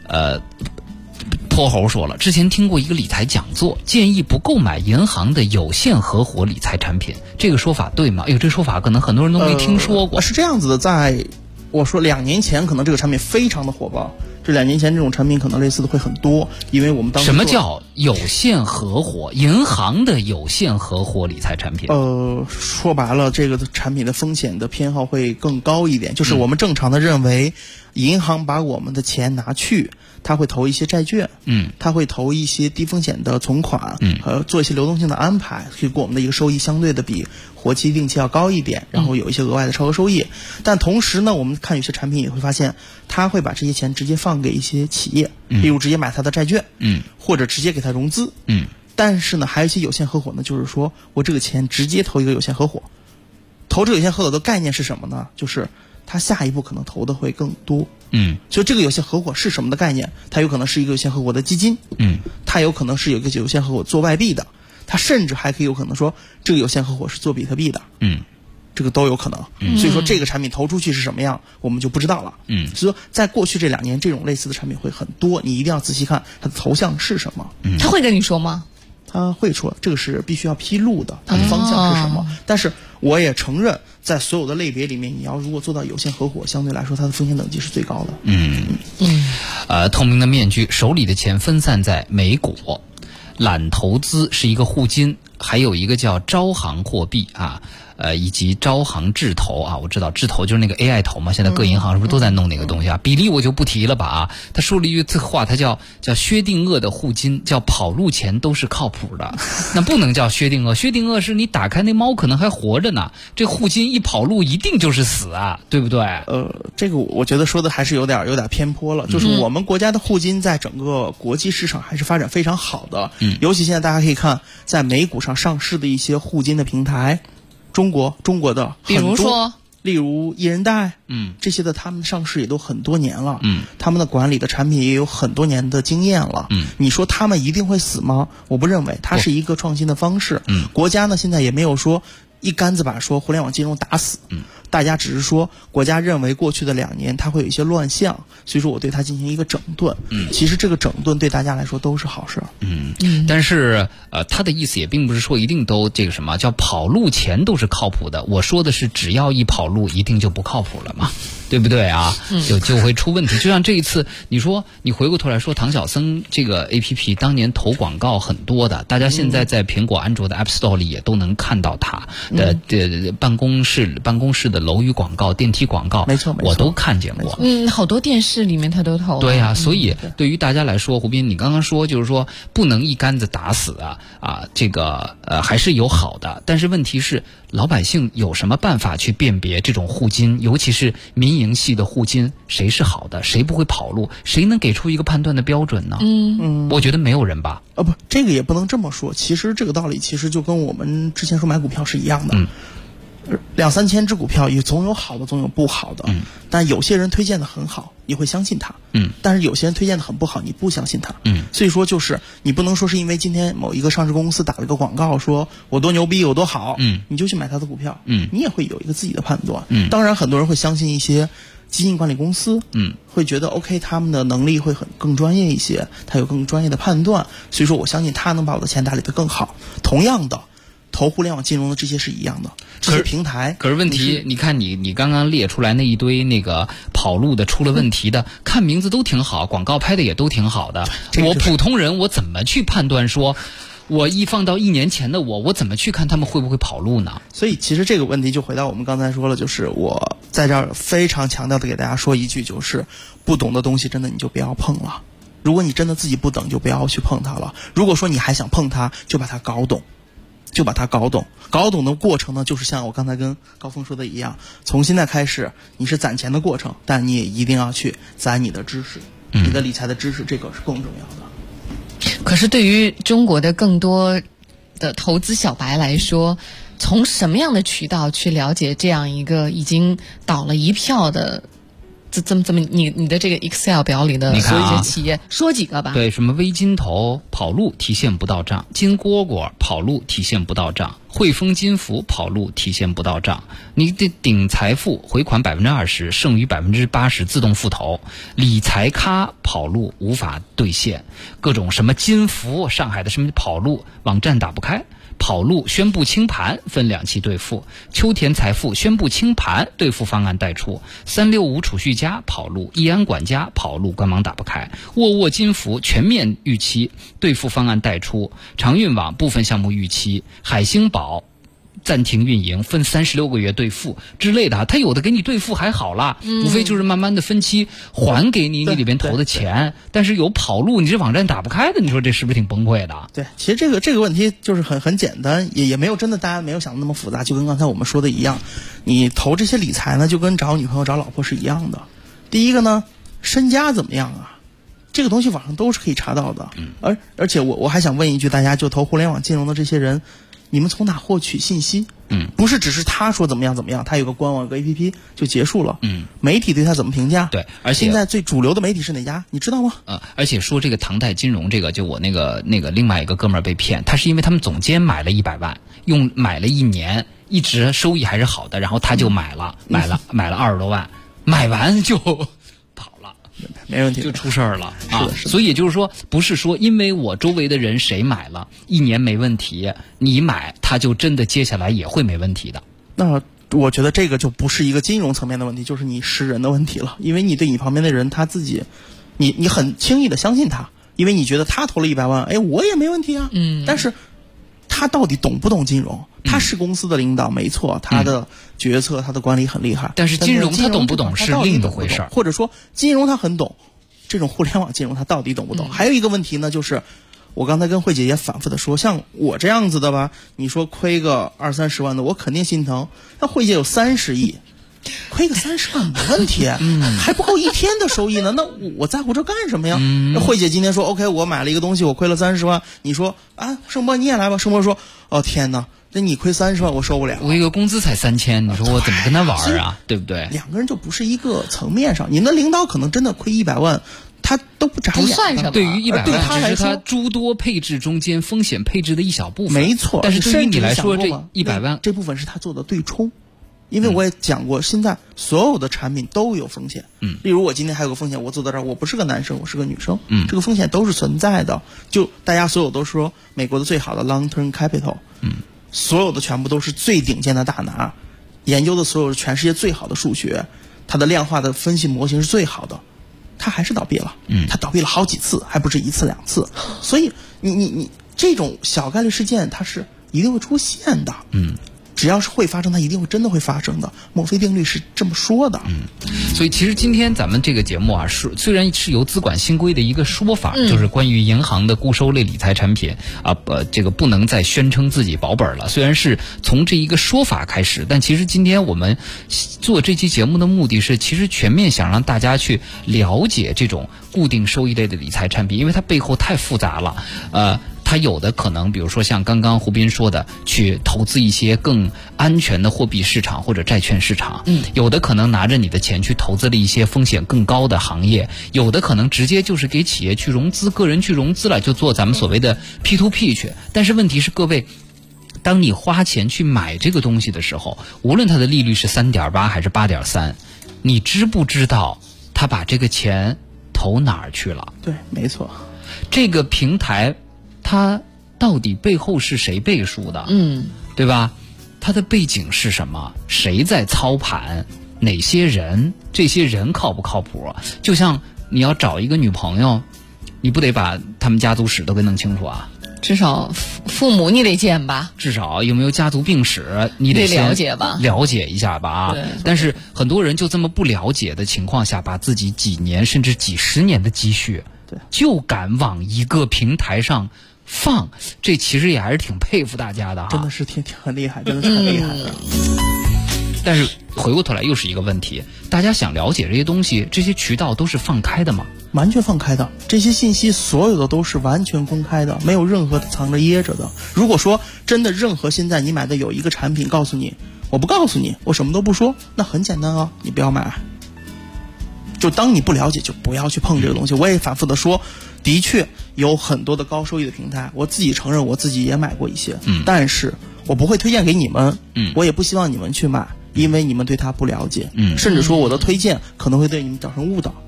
泼猴说了，之前听过一个理财讲座，建议不购买银行的有限合伙理财产品，这个说法对吗？这说法可能很多人都没听说过。 是这样子的，我说2年前可能这个产品非常的火爆， 这2年前这种产品可能类似的会很多，因为我们当时什么叫有限合伙？银行的有限合伙理财产品？ 说白了，这个产品的风险的偏好会更高一点。就是我们正常的认为，银行把我们的钱拿去，他会投一些债券，他会投一些低风险的存款，做一些流动性的安排，可以给我们的一个收益相对的比活期定期要高一点，然后有一些额外的超额收益。但同时呢，我们看有些产品也会发现，他会把这些钱直接放给一些企业，例如直接买他的债券，或者直接给他融资，但是呢，还有一些有限合伙呢，就是说我这个钱直接投一个有限合伙，投这个有限合伙的概念是什么呢？就是他下一步可能投的会更多。所以这个有限合伙是什么的概念？它有可能是一个有限合伙的基金，它有可能是有一个有限合伙做外币的，它甚至还可以有可能说这个有限合伙是做比特币的，这个都有可能。所以说这个产品投出去是什么样，我们就不知道了。所以说在过去这2年，这种类似的产品会很多，你一定要仔细看它的头像是什么。 他会跟你说吗？ 他会说，这个是必须要披露的，它的方向是什么。但是我也承认，在所有的类别里面，你要如果做到有限合伙，相对来说它的风险等级是最高的。 透明的面具，手里的钱分散在美股，懒投资是一个互金，还有一个叫招行货币啊。以及招行智投啊，我知道智投就是那个 AI 投嘛，现在各银行是不是都在弄那个东西啊？比例我就不提了吧啊。他说了一句话，他叫薛定谔的互金，叫跑路钱都是靠谱的。那不能叫薛定谔，薛定谔是你打开那猫可能还活着呢，这互金一跑路一定就是死啊，对不对？ 这个我觉得说的还是有点偏颇了。就是我们国家的互金在整个国际市场还是发展非常好的，尤其现在大家可以看在美股上上市的一些互金的平台。中国的很多，例如一人贷，这些的他们上市也都很多年了，他们的管理的产品也有很多年的经验了，你说他们一定会死吗？我不认为，它是一个创新的方式。国家呢现在也没有说一竿子把说互联网金融打死，大家只是说国家认为过去的2年它会有一些乱象，所以说我对它进行一个整顿。其实这个整顿对大家来说都是好事。 但是他的意思也并不是说一定都这个什么叫跑路钱都是靠谱的。我说的是只要一跑路，一定就不靠谱了嘛，对不对啊？就会出问题。就像这一次，你说你回过头来说，唐小僧这个 APP 当年投广告很多的，大家现在在苹果、安卓的 App Store 里也都能看到它的办公室的楼宇广告、电梯广告， 没错， 我都看见过。 好多电视里面它都投。 对呀，所以对于大家来说，胡斌，你刚刚说就是说不能一竿子打死这个还是有好的，但是问题是老百姓有什么办法去辨别这种互金，尤其是民营系的互金，谁是好的，谁不会跑路，谁能给出一个判断的标准呢？我觉得没有人吧。 不，这个也不能这么说。其实这个道理其实就跟我们之前说买股票是一样的。2-3千只股票也总有好的，总有不好的。但有些人推荐的很好，你会相信他。但是有些人推荐的很不好，你不相信他。所以说就是你不能说是因为今天某一个上市公司打了一个广告，说我多牛逼，有多好，你就去买他的股票。你也会有一个自己的判断。当然很多人会相信一些基金管理公司，会觉得 OK 他们的能力会更专业一些，他有更专业的判断，所以说我相信他能把我的钱打理得更好。同样的，投互联网金融的这些是一样的，这些平台。 可是问题，你看你刚刚列出来那一堆那个跑路的出了问题的，看名字都挺好，广告拍的也都挺好的。我普通人我怎么去判断说，我一放到1年前的我怎么去看他们会不会跑路呢？ 所以其实这个问题就回到我们刚才说了，就是我在这儿非常强调的给大家说一句，就是不懂的东西真的你就不要碰了。如果你真的自己不懂，就不要去碰它了。如果说你还想碰它，就把它搞懂。搞懂的过程呢，就是像我刚才跟高峰说的一样，从现在开始你是攒钱的过程，但你也一定要去攒你的知识，你的理财的知识，这个是更重要的。 可是对于中国的更多的投资小白来说，从什么样的渠道去了解这样一个已经倒了一票的这么你的这个 Excel 表里的所有一些企业，说几个吧。 对，什么微金投跑路提现不到账，金蝈蝈跑路提现不到账，汇丰金服跑路提现不到账，你的顶财富回款20%，剩余80%自动复投，理财咖跑路无法兑现，各种什么金服上海的什么跑路网站打不开。 跑路宣布清盘，分2期兑付；秋田财富宣布清盘，兑付方案待出；365储蓄家跑路，易安管家跑路，官网打不开；沃沃金服全面逾期，兑付方案待出；长运网部分项目逾期，海星宝暂停运营，分36个月兑付之类的，他有的给你兑付还好啦，无非就是慢慢的分期还给你里边投的钱，但是有跑路，你这网站打不开的，你说这是不是挺崩溃的？ 对，其实这个问题就是很简单，也没有真的大家没有想的那么复杂，就跟刚才我们说的一样，你投这些理财呢，就跟找女朋友找老婆是一样的。第一个呢，身家怎么样啊？这个东西网上都是可以查到的。而且我还想问一句，大家就投互联网金融的这些人，你们从哪获取信息？不是只是他说怎么样怎么样，他有个官网有个 APP 就结束了。媒体对他怎么评价？ 对，而且现在最主流的媒体是哪家？你知道吗？ 而且说这个唐代金融，这个就我那个另外一个哥们儿被骗，他是因为他们总监买了100万，买了1年，一直收益还是好的，然后他就买了20多万，买完就跑了。 没问题， 就出事儿了啊！所以也就是说，不是说因为我周围的人谁买了1年没问题，你买他就真的接下来也会没问题的。 那我觉得这个就不是一个金融层面的问题，就是你识人的问题了。因为你对你旁边的人他自己，你很轻易的相信他，因为你觉得他投了100万，哎，我也没问题啊。但是他到底懂不懂金融？他是公司的领导，没错，他的决策、他的管理很厉害。 但是金融他懂不懂是另一回事， 或者说金融他很懂，这种互联网金融他到底懂不懂？还有一个问题呢，就是我刚才跟慧姐也反复的说，像我这样子的吧，你说亏个20-30万的，我肯定心疼。那慧姐有30亿。亏个30万没问题，还不够1天的收益呢。那我在乎这干什么呀？那慧姐今天说 OK， 我买了一个东西，我亏了30万。你说啊，盛波你也来吧。盛波说，哦天哪，那你亏30万我受不了。 我一个工资才3000，你说我怎么跟他玩啊？对不对？ 两个人就不是一个层面上。你的领导可能真的亏100万，他都不眨眼， 不算什么。 对于100万，只是他诸多配置中间风险配置的一小部分。 没错， 但是对于你来说，这100万这部分是他做的对冲。因为我也讲过，现在所有的产品都有风险。例如我今天还有个风险，我走到这儿，我不是个男生，我是个女生。这个风险都是存在的。就大家所有都说美国的最好的 long-term capital，所有的全部都是最顶尖的大拿，研究的所有全世界最好的数学，它的量化的分析模型是最好的，它还是倒闭了。它倒闭了好几次，还不是1次2次。所以你这种小概率事件，它是一定会出现的。只要是会发生，它一定会真的会发生的。墨菲定律是这么说的。 所以其实今天咱们这个节目啊，虽然是由资管新规的一个说法，就是关于银行的固收类理财产品啊，这个不能再宣称自己保本了。虽然是从这一个说法开始，但其实今天我们做这期节目的目的是，其实全面想让大家去了解这种固定收益类的理财产品，因为它背后太复杂了。它有的可能，比如说像刚刚胡斌说的，去投资一些更安全的货币市场或者债券市场。有的可能拿着你的钱去投资了一些风险更高的行业，有的可能直接就是给企业去融资、个人去融资了，就做咱们所谓的 P2P 去。但是问题是，各位，当你花钱去买这个东西的时候，无论它的利率是3.8还是8.3，你知不知道他把这个钱投哪儿去了？ 对，没错。 这个平台它到底背后是谁背书的？对吧？它的背景是什么？谁在操盘？哪些人？这些人靠不靠谱？就像你要找一个女朋友，你不得把他们家族史都给弄清楚啊？ 至少父母你得见吧？ 至少有没有家族病史你得了解吧？ 了解一下吧啊！但是很多人就这么不了解的情况下，把自己几年甚至几十年的积蓄，就敢往一个平台上放，这其实也还是挺佩服大家的哈， 真的是很厉害，真的是很厉害的。 但是回过头来又是一个问题，大家想了解这些东西，这些渠道都是放开的吗？ 完全放开的，这些信息所有的都是完全公开的，没有任何的藏着掖着的。如果说真的任何现在你买的有一个产品告诉你，我不告诉你，我什么都不说，那很简单啊，你不要买。就当你不了解，就不要去碰这个东西。我也反复的说，的确有很多的高收益的平台，我自己承认我自己也买过一些，但是我不会推荐给你们，我也不希望你们去买，因为你们对它不了解，甚至说我的推荐可能会对你们造成误导。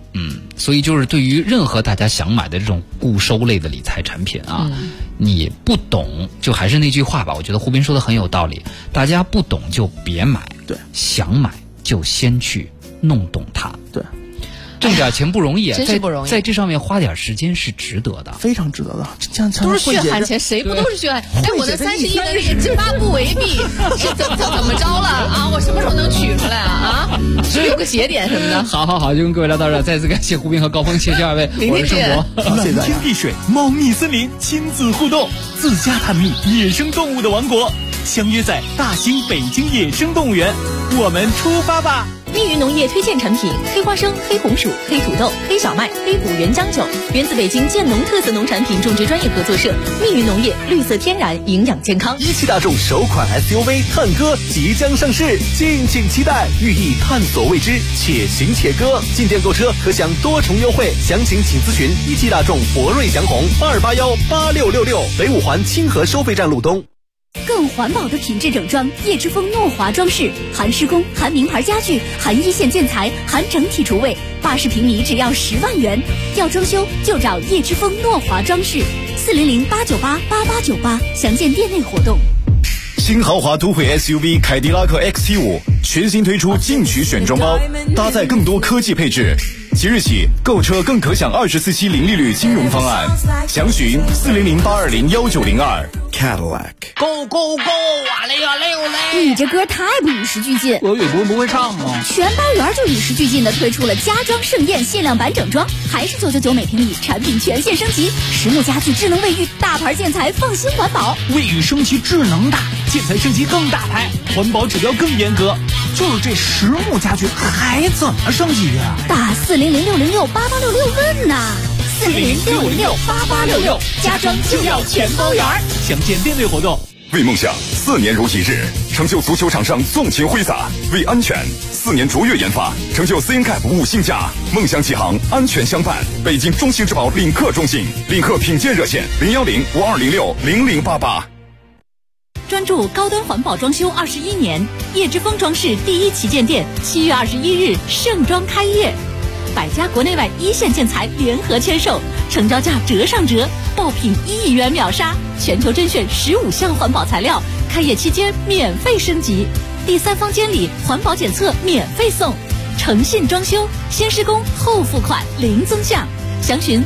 所以就是对于任何大家想买的这种固收类的理财产品啊，你不懂，就还是那句话吧，我觉得胡斌说的很有道理，大家不懂就别买， 对， 想买就先去弄懂它， 对。 挣点钱不容易， 真是不容易， 在这上面花点时间是值得的， 非常值得的。 都是血汗钱，谁不都是血汗？哎，我的31能力8不为弊，是怎么着了啊？我什么时候能取出来啊？是有个节点什么的。 好，就跟各位聊到这儿，再次感谢胡斌和高峰，谢谢二位，我是盛博。 蓝天碧水，茂密森林，亲子互动，自家探秘野生动物的王国，相约在大兴北京野生动物园，我们出发吧！ 密云农业推荐产品：黑花生、黑红薯、黑土豆、黑小麦、黑虎原浆酒，源自北京建农特色农产品种植专业合作社。密云农业，绿色天然，营养健康。 一汽大众首款 SUV 探歌即将上市，敬请期待，寓意探索未知，且行且歌。进店购车可享多重优惠，详情请咨询一汽大众博瑞祥宏2818666北五环清河收费站路东。 更环保的品质整装，叶之峰诺华装饰，含施工，含名牌家具，含一线建材，含整体厨卫，80平米只要10万元。要装修就找叶之峰诺华装饰，400-898-8898，详见店内活动。 新豪华都会 SUV 凯迪拉克 XT5 全新推出进取选装包，搭载更多科技配置。即日起购车更可享24期零利率金融方案，详询400-820-1902。Cadillac Go Go Go 啊嘞呀嘞哟嘞！ 你这歌太不与时俱进， 我语不会唱吗？ 全包圆就与时俱进的推出了家装盛宴限量版整装，还是999每平米，产品全线升级，实木家具、智能卫浴、大牌建材，放心环保。 卫浴升级智能大，建材升级更大牌，环保指标更严格。就是这实木家具还怎么升级呀？ 打400-606-8866问呐，400-606-8866，家装就要全包圆。 详见店内活动。 为梦想4年如一日，成就足球场上纵情挥洒；为安全4年卓越研发，成就 CNCAP 5星架。梦想起航，安全相伴。北京中兴之宝领克中心，领克品鉴热线010-5206-0088。 专注高端环保装修21年，叶之峰装饰第一旗舰店7月21日盛装开业，百家国内外一线建材联合签售，成交价折上折，爆品1亿元秒杀，全球甄选15项环保材料，开业期间免费升级，第3方监理环保检测免费送，诚信装修，先施工后付款零增项。详询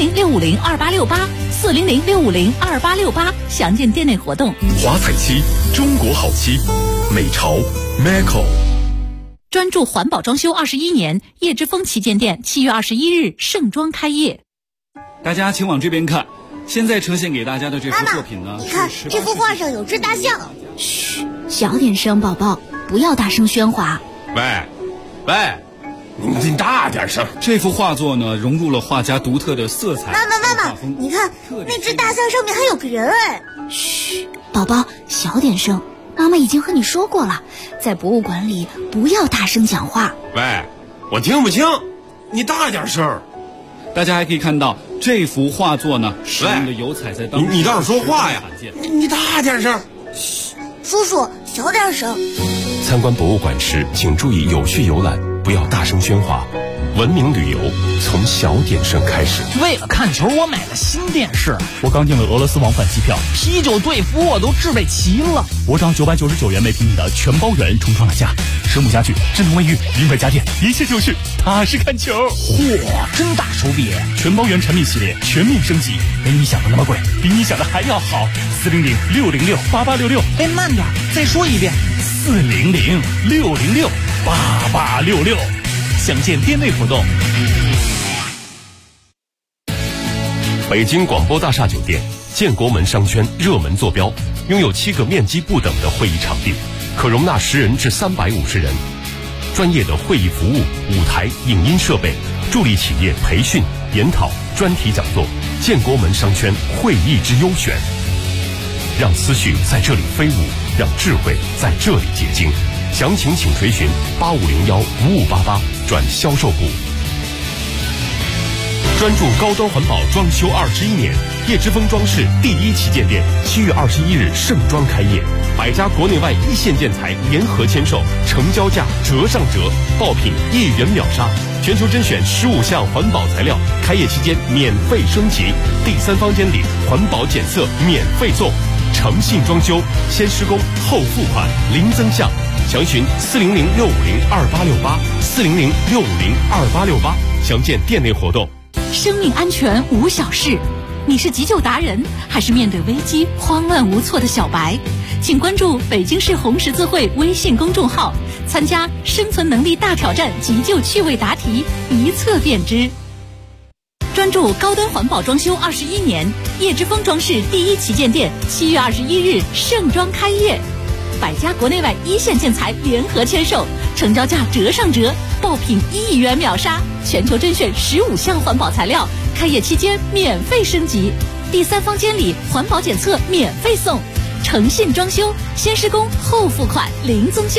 400-650-2868，400-650-2868，详见店内活动。 华彩漆，中国好漆，美潮 Maco。 专注环保装修21年，叶之峰旗舰店7月21日盛装开业。 大家请往这边看，现在呈现给大家的这幅作品呢， 你看这幅画上有只大象。 嘘，小点声，宝宝，不要大声喧哗。 喂，你大点声。 这幅画作呢，融入了画家独特的色彩。 妈妈，你看那只大象上面还有个人哎。 嘘，宝宝，小点声。妈妈已经和你说过了，在博物馆里不要大声讲话。 喂，我听不清，你大点声。 大家还可以看到这幅画作呢，使用的油彩在当时你倒是说话呀！你大点声。 嘘，叔叔，小点声。 参观博物馆时，请注意有序游览，不要大声喧哗。文明旅游从小点声开始。 为了看球，我买了新电视，我刚订了俄罗斯往返机票，啤酒队服我都置备齐了。我涨999元每平米的全包圆重创了价，实木家具、智能卫浴、名牌家电，一切就绪，踏实看球。嚯，真大手笔！全包圆产品系列全面升级，没你想的那么贵，比你想的还要好。400-606-8866。哎，慢点，再说一遍。400-606-8866。详见店内活动。 北京广播大厦酒店建国门商圈热门坐标，拥有7个面积不等的会议场地，可容纳10人至350人。专业的会议服务、舞台、影音设备，助力企业培训、研讨、专题讲座。建国门商圈会议之优选，让思绪在这里飞舞，让智慧在这里结晶。详情请垂询8501-5588转销售部。专注高端环保装修21年，叶之峰装饰第一旗舰店7月21日盛装开业，百家国内外一线建材联合签售，成交价折上折，爆品1亿元秒杀， 全球甄选15项环保材料，开业期间免费升级。第3房间里环保检测免费送。诚信装修，先施工后付款，零增项。详询400-650-2868，400-650-2868，详见店内活动。 生命安全无小事，你是急救达人，还是面对危机慌乱无措的小白？请关注北京市红十字会微信公众号，参加生存能力大挑战急救趣味答题，一测便知。专注高端环保装修21年，叶之峰装饰第1旗舰店7月21日盛装开业，百家国内外一线建材联合签售，成交价折上折，爆品1亿元秒杀，全球甄选15项环保材料，开业期间免费升级。第3房间里环保检测免费送，诚信装修，先施工后付款，零增项。